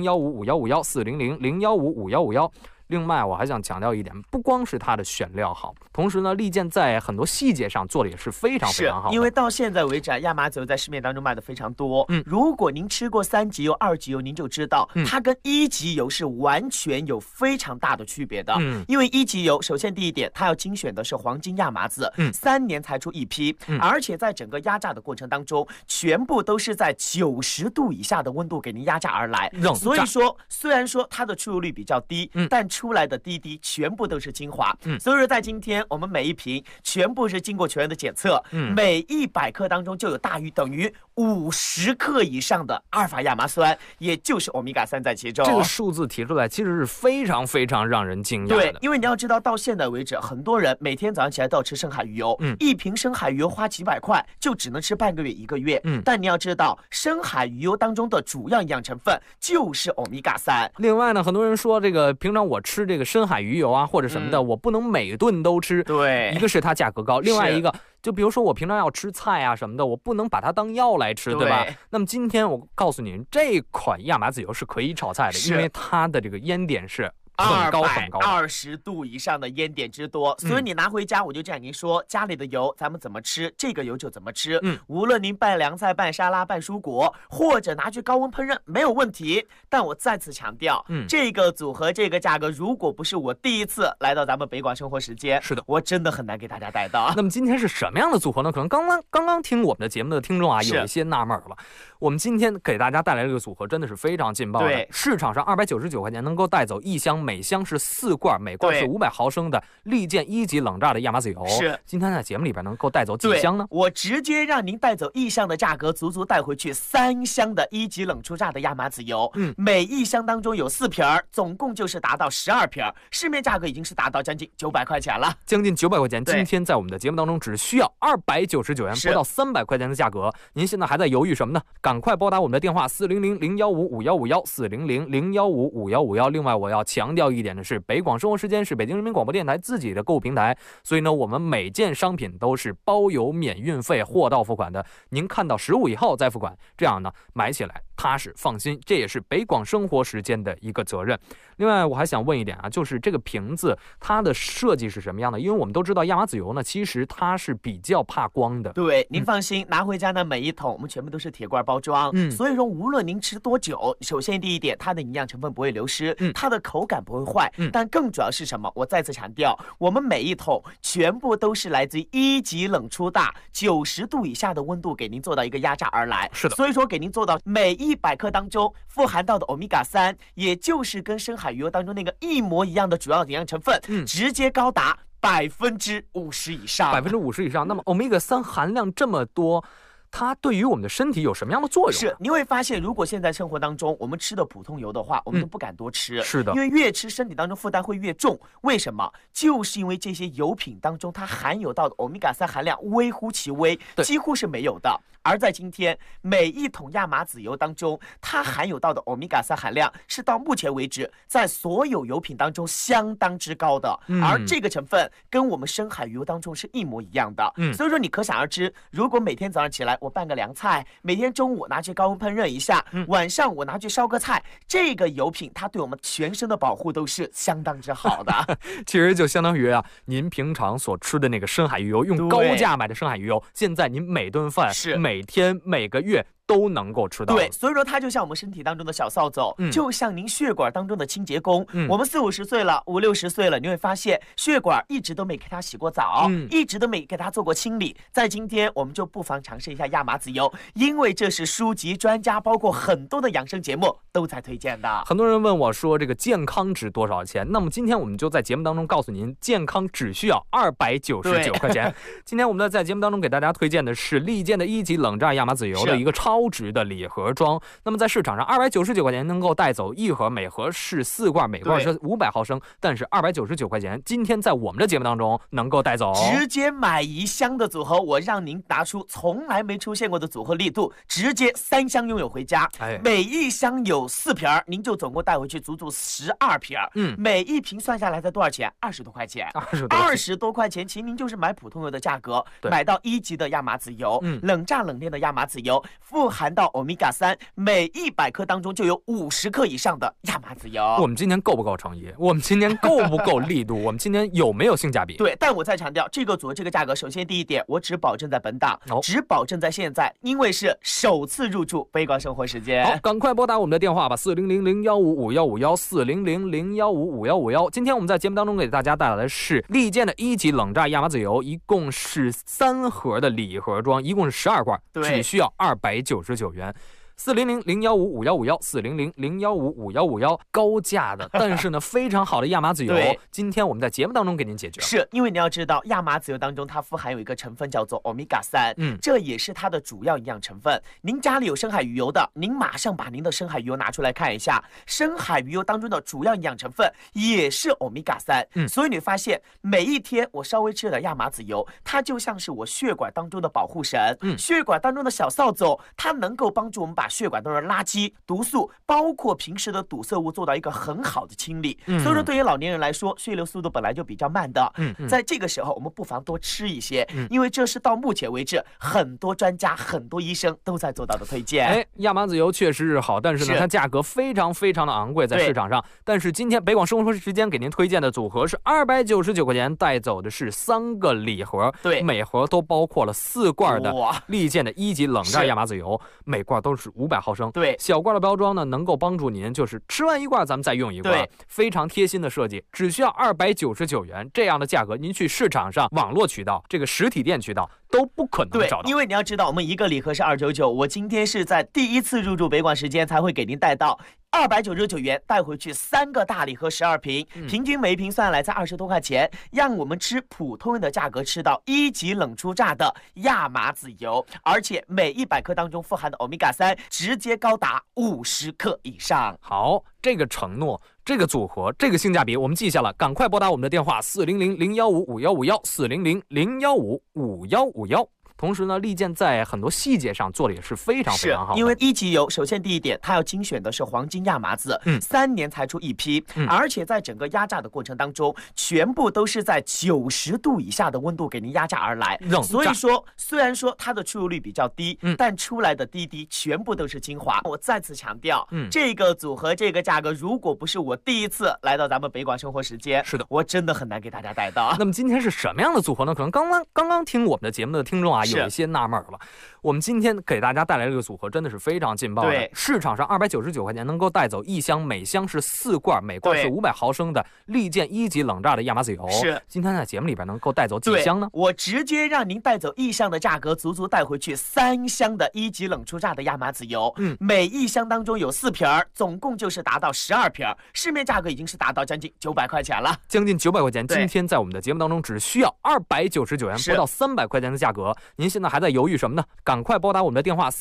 400-015-5151，400-015-5151。另外，我还想强调一点，不光是它的选料好，同时呢，利剑在很多细节上做的也是非常非常好的。 因为到现在为止，亚麻籽油在市面当中卖的非常多。如果您吃过3级油、2级油，您就知道它跟1级油是完全有非常大的区别的。因为1级油，首先第一点，它要精选的是黄金亚麻籽，3年才出一批，而且在整个压榨的过程当中，全部都是在90度以下的温度给您压榨而来。所以说，虽然说它的出油率比较低，但出来的滴滴全部都是精华。所以说在今天我们每一瓶全部是经过全员的检测，每100克当中就有大于等于50克以上的阿尔法亚麻酸，也就是欧米伽3在其中。 这个数字提出来其实是非常非常让人惊讶的。 对，因为你要知道，到现在为止，很多人每天早上起来都要吃深海鱼油，一瓶深海鱼油花几百块，就只能吃半个月1个月。但你要知道，深海鱼油当中的主要营养成分就是欧米伽3。 另外呢，很多人说这个平常我吃这个深海鱼油啊或者什么的，我不能每顿都吃。 对， 一个是它价格高，另外一个就比如说我平常要吃菜啊什么的，我不能把它当药来吃，对吧？那么今天我告诉您，这款亚麻籽油是可以炒菜的，因为它的这个烟点是很高很高 ，220度以上的烟点之多，所以你拿回家，我就这样跟您说，家里的油咱们怎么吃，这个油就怎么吃。无论您拌凉菜、拌沙拉、拌蔬果，或者拿去高温烹饪，没有问题。但我再次强调，这个组合、这个价格，如果不是我第一次来到咱们北广生活时间， 是的， 我真的很难给大家带到。 那么今天是什么样的组合呢？可能刚刚听我们的节目的听众啊，有一些纳闷了。我们今天给大家带来这个组合真的是非常劲爆的。市场上299块钱能够带走1箱，每箱是4罐，每罐是500毫升的利剑1级冷榨的亚麻籽油。 是， 今天在节目里边能够带走几箱呢？ 我直接让您带走1箱的价格，足足带回去3箱的1级冷出榨的亚麻籽油。每1箱当中有4瓶，总共就是达到12瓶，市面价格已经是达到将近900块钱了， 将近900块钱。今天在我们的节目当中只需要299元，不到300块钱的价格。您现在还在犹豫什么呢？赶快拨打我们的电话400-015-5151，400-015-5151。另外我要强调一点的是，北广生活时间是北京人民广播电台自己的购物平台，所以呢我们每件商品都是包邮免运费，货到付款的。您看到15以后再付款，这样呢买起来踏实放心，这也是北广生活时间的一个责任。另外我还想问一点啊，就是这个瓶子它的设计是什么样的？因为我们都知道亚麻籽油呢其实它是比较怕光的。 对，您放心，拿回家呢每一桶我们全部都是铁罐包装，所以说无论您吃多久，首先第一点，它的营养成分不会流失，它的口感不会坏，但更主要是什么？我再次强调，我们每一桶全部都是来自于1级冷出大90度以下的温度给您做到一个压榨而来。 是的， 所以说给您做到每100克当中富含到的欧米伽3，也就是跟深海鱼油当中那个一模一样的主要营养成分，直接高达50%以上 ，50%以上。那么欧米伽3含量这么多，它对于我们的身体有什么样的作用？ 是，你会发现，如果现在生活当中我们吃的普通油的话，我们都不敢多吃。 是的， 因为越吃身体当中负担会越重。为什么？就是因为这些油品当中它含有到的欧米伽3含量微乎其微，几乎是没有的。而在今天，每一桶亚麻籽油当中，它含有到的欧米伽3含量是到目前为止在所有油品当中相当之高的，而这个成分跟我们深海鱼油当中是一模一样的。所以说你可想而知，如果每天早上起来我拌个凉菜，每天中午拿去高温烹饪一下，晚上我拿去烧个菜，这个油品它对我们全身的保护都是相当之好的。 其实就相当于您平常所吃的那个深海鱼油，用高价买的深海鱼油，现在您每顿饭、每天、每个月都能够吃到。 对，所以说它就像我们身体当中的小扫帚，就像您血管当中的清洁工。我们40、50岁了，50、60岁了，你会发现血管一直都没给它洗过澡，一直都没给它做过清理。在今天，我们就不妨尝试一下亚麻籽油，因为这是书籍、专家，包括很多的养生节目都在推荐的。 很多人问我说，这个健康值多少钱？那么今天我们就在节目当中告诉您，健康只需要299块钱。今天我们在节目当中给大家推荐的是利剑的1级冷榨亚麻籽油的一个超值的礼盒装。那么在市场上299块钱能够带走一盒，每盒是4罐，每罐是500毫升，但是299块钱今天在我们的节目当中能够带走， 直接买1箱的组合，我让您拿出从来没出现过的组合力度，直接3箱拥有回家。每一箱有4瓶，您就总共带回去足足12瓶。每一瓶算下来才多少钱？20多块钱。20多块钱，其实您就是买普通油的价格，买到1级的亚麻籽油，冷榨冷链的亚麻籽油，富含到欧米伽3，每100克当中就有50克以上的亚麻籽油。 我们今天够不够诚意？我们今天够不够力度？我们今天有没有性价比？ 对，但我再强调，这个组合这个价格，首先第一点，我只保证在本档，只保证在现在，因为是首次入驻北广生活时间。 好，赶快拨打我们的电话吧，4000015551，4000015551。今天我们在节目当中给大家带来的是利剑的1级冷榨亚麻籽油，一共是3盒的礼盒装，一共是12罐，只需要299元。4000015551，4000015551，高价的，但是呢非常好的亚麻籽油，今天我们在节目当中给您解决。 是因为你要知道，亚麻籽油当中它富含有一个成分叫做欧米伽3，这也是它的主要营养成分。您家里有深海鱼油的，您马上把您的深海鱼油拿出来看一下，深海鱼油当中的主要营养成分也是欧米伽3。所以你发现每一天我稍微吃点亚麻籽油，它就像是我血管当中的保护神，血管当中的小扫帚，它能够帮助我们把血管当中的垃圾、毒素，包括平时的堵塞物做到一个很好的清理。所以说对于老年人来说，血流速度本来就比较慢的，在这个时候我们不妨多吃一些，因为这是到目前为止很多专家、很多医生都在做到的推荐。 亚麻籽油确实是好，但是呢它价格非常非常的昂贵在市场上。但是今天北广生活时间给您推荐的组合是299块钱，带走的是3个礼盒，每盒都包括了4罐的利剑的1级冷榨亚麻籽油，每罐都是500毫升。小罐的包装呢，能够帮助您就是吃完1罐咱们再用1罐，非常贴心的设计，只需要299元。这样的价格，您去市场上、网络渠道、这个实体店渠道都不可能找到。 因为你要知道，我们一个礼盒是299，我今天是在第一次入驻北广时间才会给您带到。299元带回去3个大礼盒12瓶，平均每一瓶算下来才20多块钱，让我们吃普通人的价格吃到1级冷出榨的亚麻籽油，而且每100克当中富含的欧米伽3直接高达50克以上。 好，这个承诺，这个组合，这个性价比我们记下了，赶快拨打我们的电话400-015-5151，400-015-5151。同时呢，利剑在很多细节上做的也是非常非常好的。 因为1级油，首先第一点，它要精选的是黄金亚麻籽，3年才出一批，而且在整个压榨的过程当中，全部都是在90度以下的温度给您压榨而来。所以说，虽然说它的出油率比较低，但出来的滴全部都是精华。我再次强调，这个组合这个价格，如果不是我第一次来到咱们北广生活时间， 是的， 我真的很难给大家带到。 那么今天是什么样的组合呢？可能刚刚听我们的节目的听众啊，有一些纳闷了。我们今天给大家带来这个组合真的是非常劲爆的。市场上299块钱能够带走1箱，每箱是4罐，每罐是500毫升的利剑1级冷榨的亚麻籽油。今天在节目里边能够带走几箱呢？ 我直接让您带走1箱的价格，足足带回去3箱的1级冷出榨的亚麻籽油。每一箱当中有4瓶，总共就是达到12瓶，市面价格已经是达到将近900块钱了， 将近900块钱。今天在我们的节目当中只需要299元，不到300块钱的价格。您现在还在犹豫什么呢？赶快拨打我们的电话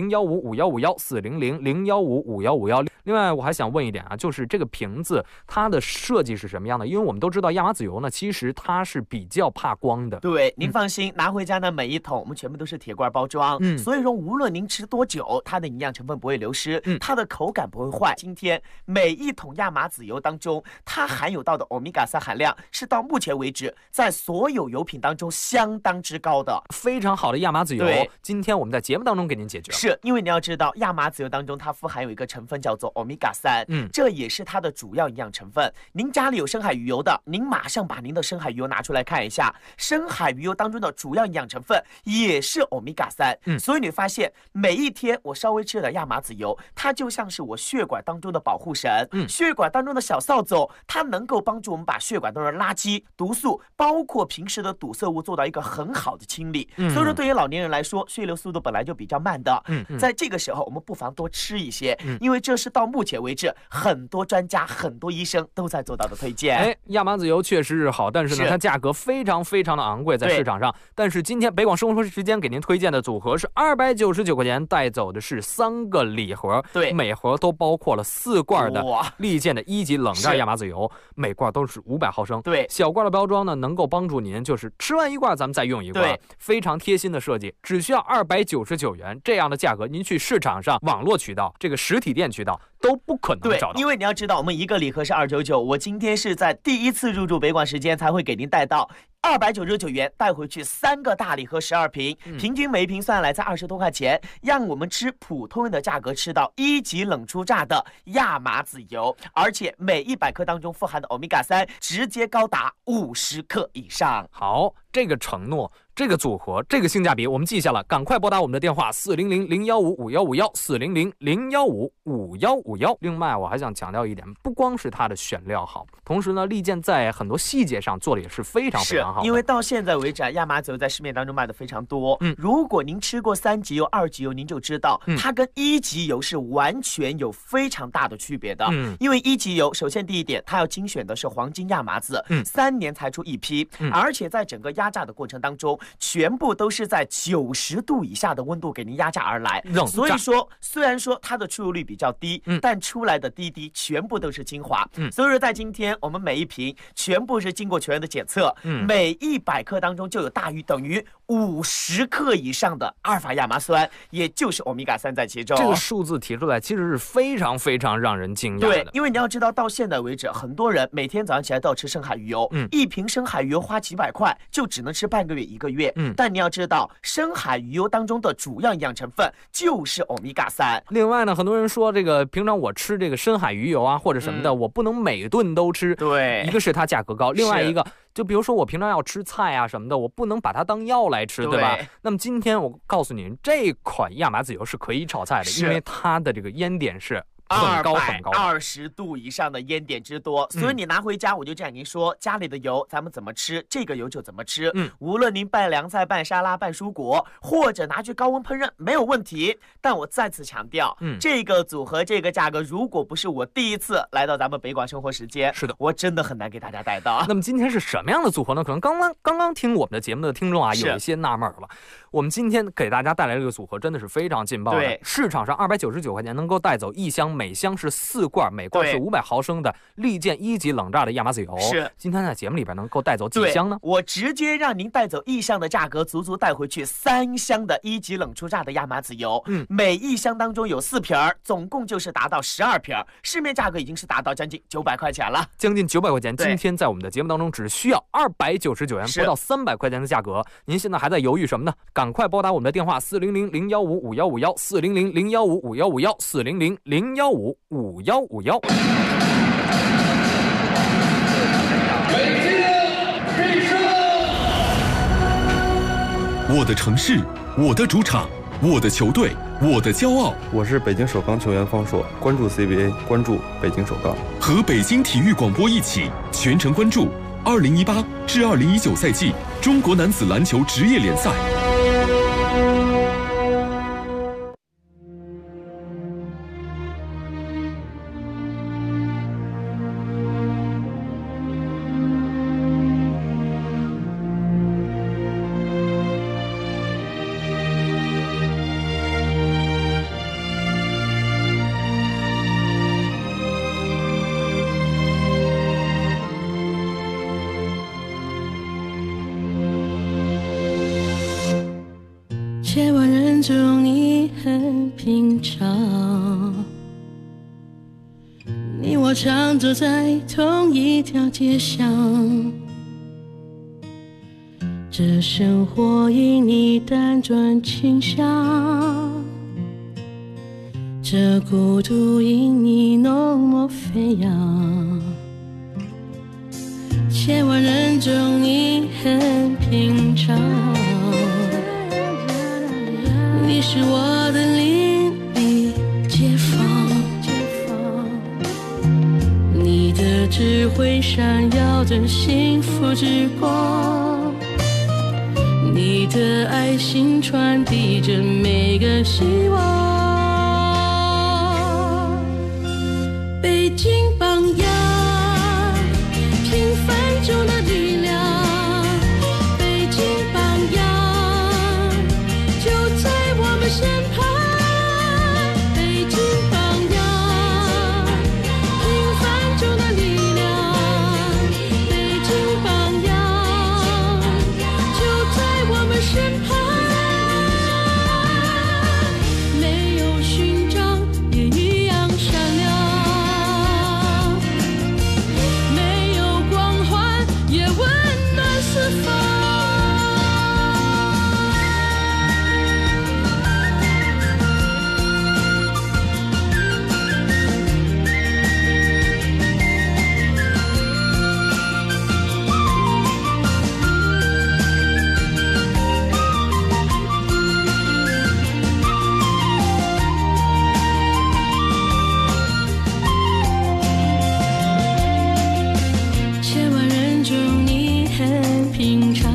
400-015-5151，400-015-5151。另外我还想问一点啊，就是这个瓶子它的设计是什么样的？因为我们都知道亚麻籽油呢，其实它是比较怕光的。 对，您放心，拿回家的每一桶我们全部都是铁罐包装，所以说无论您吃多久，它的营养成分不会流失，它的口感不会坏。今天每一桶亚麻籽油当中，它含有到的欧米伽3含量是到目前为止在所有油品当中相当之高的， 非非常好的亚麻籽油，今天我们在节目当中给您解决。 是因为你要知道，亚麻籽油当中它富含有一个成分叫做欧米伽3，这也是它的主要营养成分。您家里有深海鱼油的，您马上把您的深海鱼油拿出来看一下，深海鱼油当中的主要营养成分也是欧米伽3。所以你发现每一天我稍微吃点亚麻籽油，它就像是我血管当中的保护神，血管当中的小扫帚，它能够帮助我们把血管当中的垃圾、毒素，包括平时的堵塞物做到一个很好的清理。所以说对于老年人来说，血流速度本来就比较慢的，在这个时候我们不妨多吃一些，因为这是到目前为止很多专家、很多医生都在做到的推荐。 亚麻籽油确实是好，但是呢，它价格非常非常的昂贵，在市场上。但是今天北广生活时间给您推荐的组合是299块钱，带走的是3个礼盒，每盒都包括了4罐的利剑的1级冷榨亚麻籽油，每罐都是500毫升。小罐的包装呢，能够帮助您就是吃完1罐咱们再用1罐，非常贴心的设计，只需要299元这样的价格，您去市场上网络渠道、这个实体店渠道都不可能找到。 因为你要知道，我们1个礼盒是299，我今天是在第一次入驻北广时间才会给您带到299元，带回去3个大礼盒12瓶，平均每一瓶算下来才20多块钱，让我们吃普通人的价格吃到1级冷出榨的亚麻籽油，而且每100克当中富含的欧米伽3直接高达50克以上。 好，这个承诺，这个组合，这个性价比我们记下了，赶快拨打我们的电话400-015-5151，400-015-5151。另外我还想强调一点，不光是它的选料好，同时呢，利剑在很多细节上做的也是非常非常好的。 因为到现在为止，亚麻籽油在市面当中卖的非常多。如果您吃过3级油、2级油，您就知道它跟1级油是完全有非常大的区别的。因为1级油，首先第一点，它要精选的是黄金亚麻籽，3年才出1批，而且在整个压榨的过程当中，全部都是在90度以下的温度给您压榨而来。所以说，虽然说它的出油率比较低，但出来的滴滴全部都是精华。所以说，在今天我们每一瓶全部是经过全员的检测，每100克当中就有大于等于50克以上的阿尔法亚麻酸，也就是欧米伽3在其中。 这个数字提出来，其实是非常非常让人惊讶的。 对，因为你要知道，到现在为止，很多人每天早上起来都要吃深海鱼油，一瓶深海鱼油花几百块，就只能吃半个月、1个月。但你要知道，深海鱼油当中的主要营养成分就是欧米伽3。 另外呢，很多人说这个平常我吃这个深海鱼油啊或者什么的，我不能每顿都吃。 对， 一个是它价格高，另外一个就比如说我平常要吃菜啊什么的，我不能把它当药来吃，对吧？那么今天我告诉您，这款亚麻籽油是可以炒菜的，因为它的这个烟点是很高很高 ，220度以上的烟点之多，所以你拿回家，我就这样跟您说，家里的油咱们怎么吃，这个油就怎么吃。无论您拌凉菜、拌沙拉、拌蔬果，或者拿去高温烹饪，没有问题。但我再次强调，这个组合、这个价格，如果不是我第一次来到咱们北广生活时间， 是的， 我真的很难给大家带到。 那么今天是什么样的组合呢？可能刚刚听我们的节目的听众啊，有一些纳闷了。我们今天给大家带来这个组合真的是非常劲爆的，市场上299块钱能够带走1箱，每箱是4罐，每罐是500毫升的利剑1级冷榨的亚麻籽油。 是， 今天在节目里边能够带走几箱呢？ 我直接让您带走1箱的价格，足足带回去3箱的1级冷出榨的亚麻籽油。每1箱当中有4瓶，总共就是达到12瓶，市面价格已经是达到将近900块钱了， 将近900块钱。今天在我们的节目当中只需要299元，不到300块钱的价格。您现在还在犹豫什么呢？赶快拨打我们的电话400-015-5151，400-015-5151，400-015-5151。 我的城市，我的主场，我的球队，我的骄傲。 我是北京首钢球员方硕，关注 CBA， 关注北京首钢。 和北京体育广播一起全程关注2018至2019赛季中国男子篮球职业联赛。 千万人中你很平常，你我常走在同一条街上， 这生活因你辗转倾向，这孤独因你浓墨飞扬。千万人中你很平常，你是我的邻里街坊，你的智慧闪耀着幸福之光，你的爱心传递着每个希望。北京榜样，平凡中的力量，北京榜样就在我们身旁。北京榜样，平凡中的力量，北京榜样就在我们身旁。没有勋章也一样闪亮，没有光环也温暖四方。千万人中你很平常，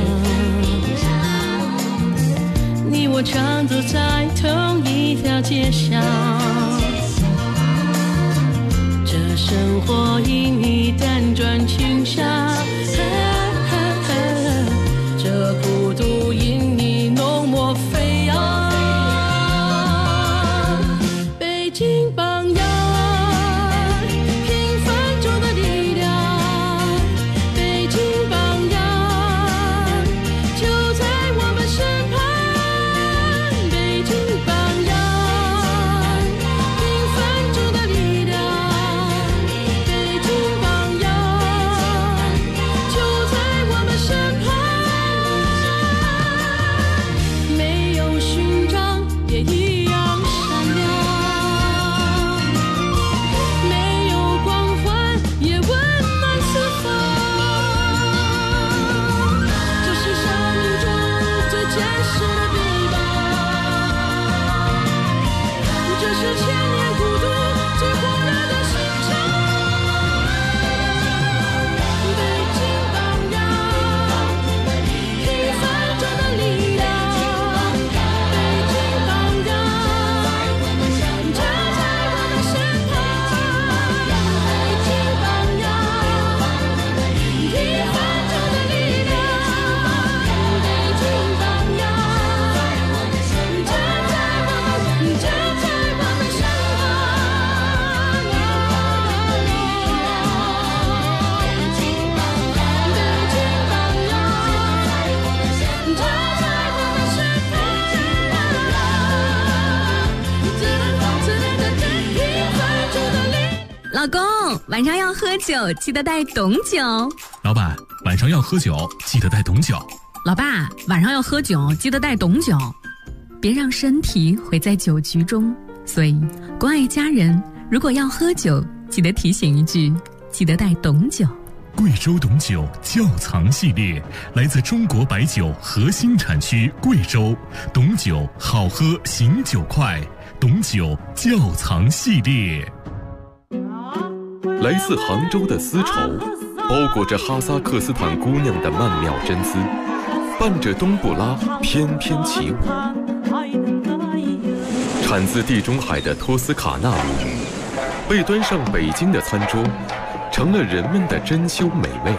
你我常走在同一条街上，这生活因你辗转倾向，这孤独因你浓墨飞扬。北京榜样，平凡中的力量，北京榜样就在我们身旁。北京榜样，平凡中的力量，北京榜样就在我们身旁。没有勋章也一样闪亮，没有光环也温暖四方。这是生命中最真实的臂膀，这是千年孤独最火热的心肠。北京榜样，平凡中的力量，北京榜样就在我们身旁。北京榜样，平凡中的力量，北京榜样就在我们身旁。 老公，晚上要喝酒，记得带董酒。 老板，晚上要喝酒，记得带董酒。 老爸，晚上要喝酒，记得带董酒。别让身体毁在酒局中。所以，关爱家人，如果要喝酒，记得提醒一句，记得带董酒。 贵州董酒窖藏系列，来自中国白酒核心产区贵州，董酒好喝醒酒快，董酒窖藏系列。 来自杭州的丝绸，包裹着哈萨克斯坦姑娘的曼妙真姿，伴着冬不拉翩翩起舞。产自地中海的托斯卡纳米，被端上北京的餐桌，成了人们的珍馐美味。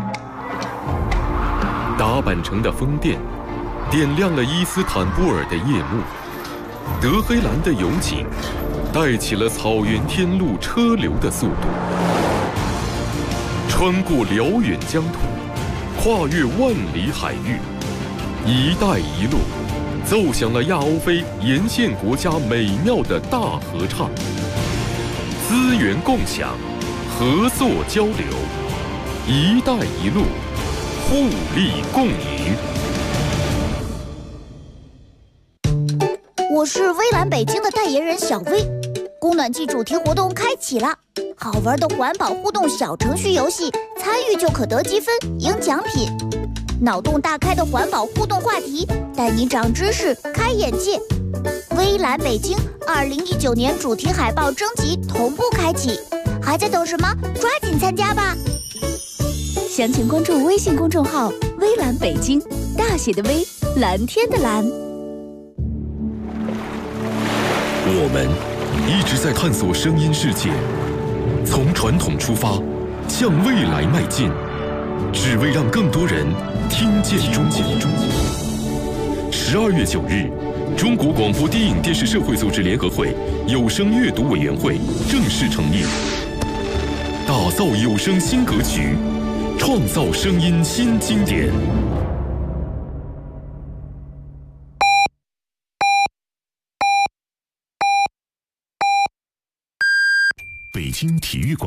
打扮成的风电，点亮了伊斯坦布尔的夜幕。德黑兰的油井，带起了草原天路车流的速度。穿过辽远疆土，跨越万里海域，一带一路奏响了亚欧非沿线国家美妙的大合唱。资源共享，合作交流，一带一路， 互利共赢。 我是微蓝北京的代言人小薇，供暖季主题活动开启了，好玩的环保互动小程序游戏，参与就可得积分、赢奖品。脑洞大开的环保互动话题，带你长知识、开眼界。微蓝北京2019年主题海报征集同步开启，还在等什么？抓紧参加吧！详情关注微信公众号“微蓝北京”，大写的微，蓝天的蓝。 我们一直在探索声音世界，从传统出发，向未来迈进，只为让更多人听见中国。12月9日，中国广播电影电视社会组织联合会有声阅读委员会正式成立，打造有声新格局，创造声音新经典。 北京体育馆。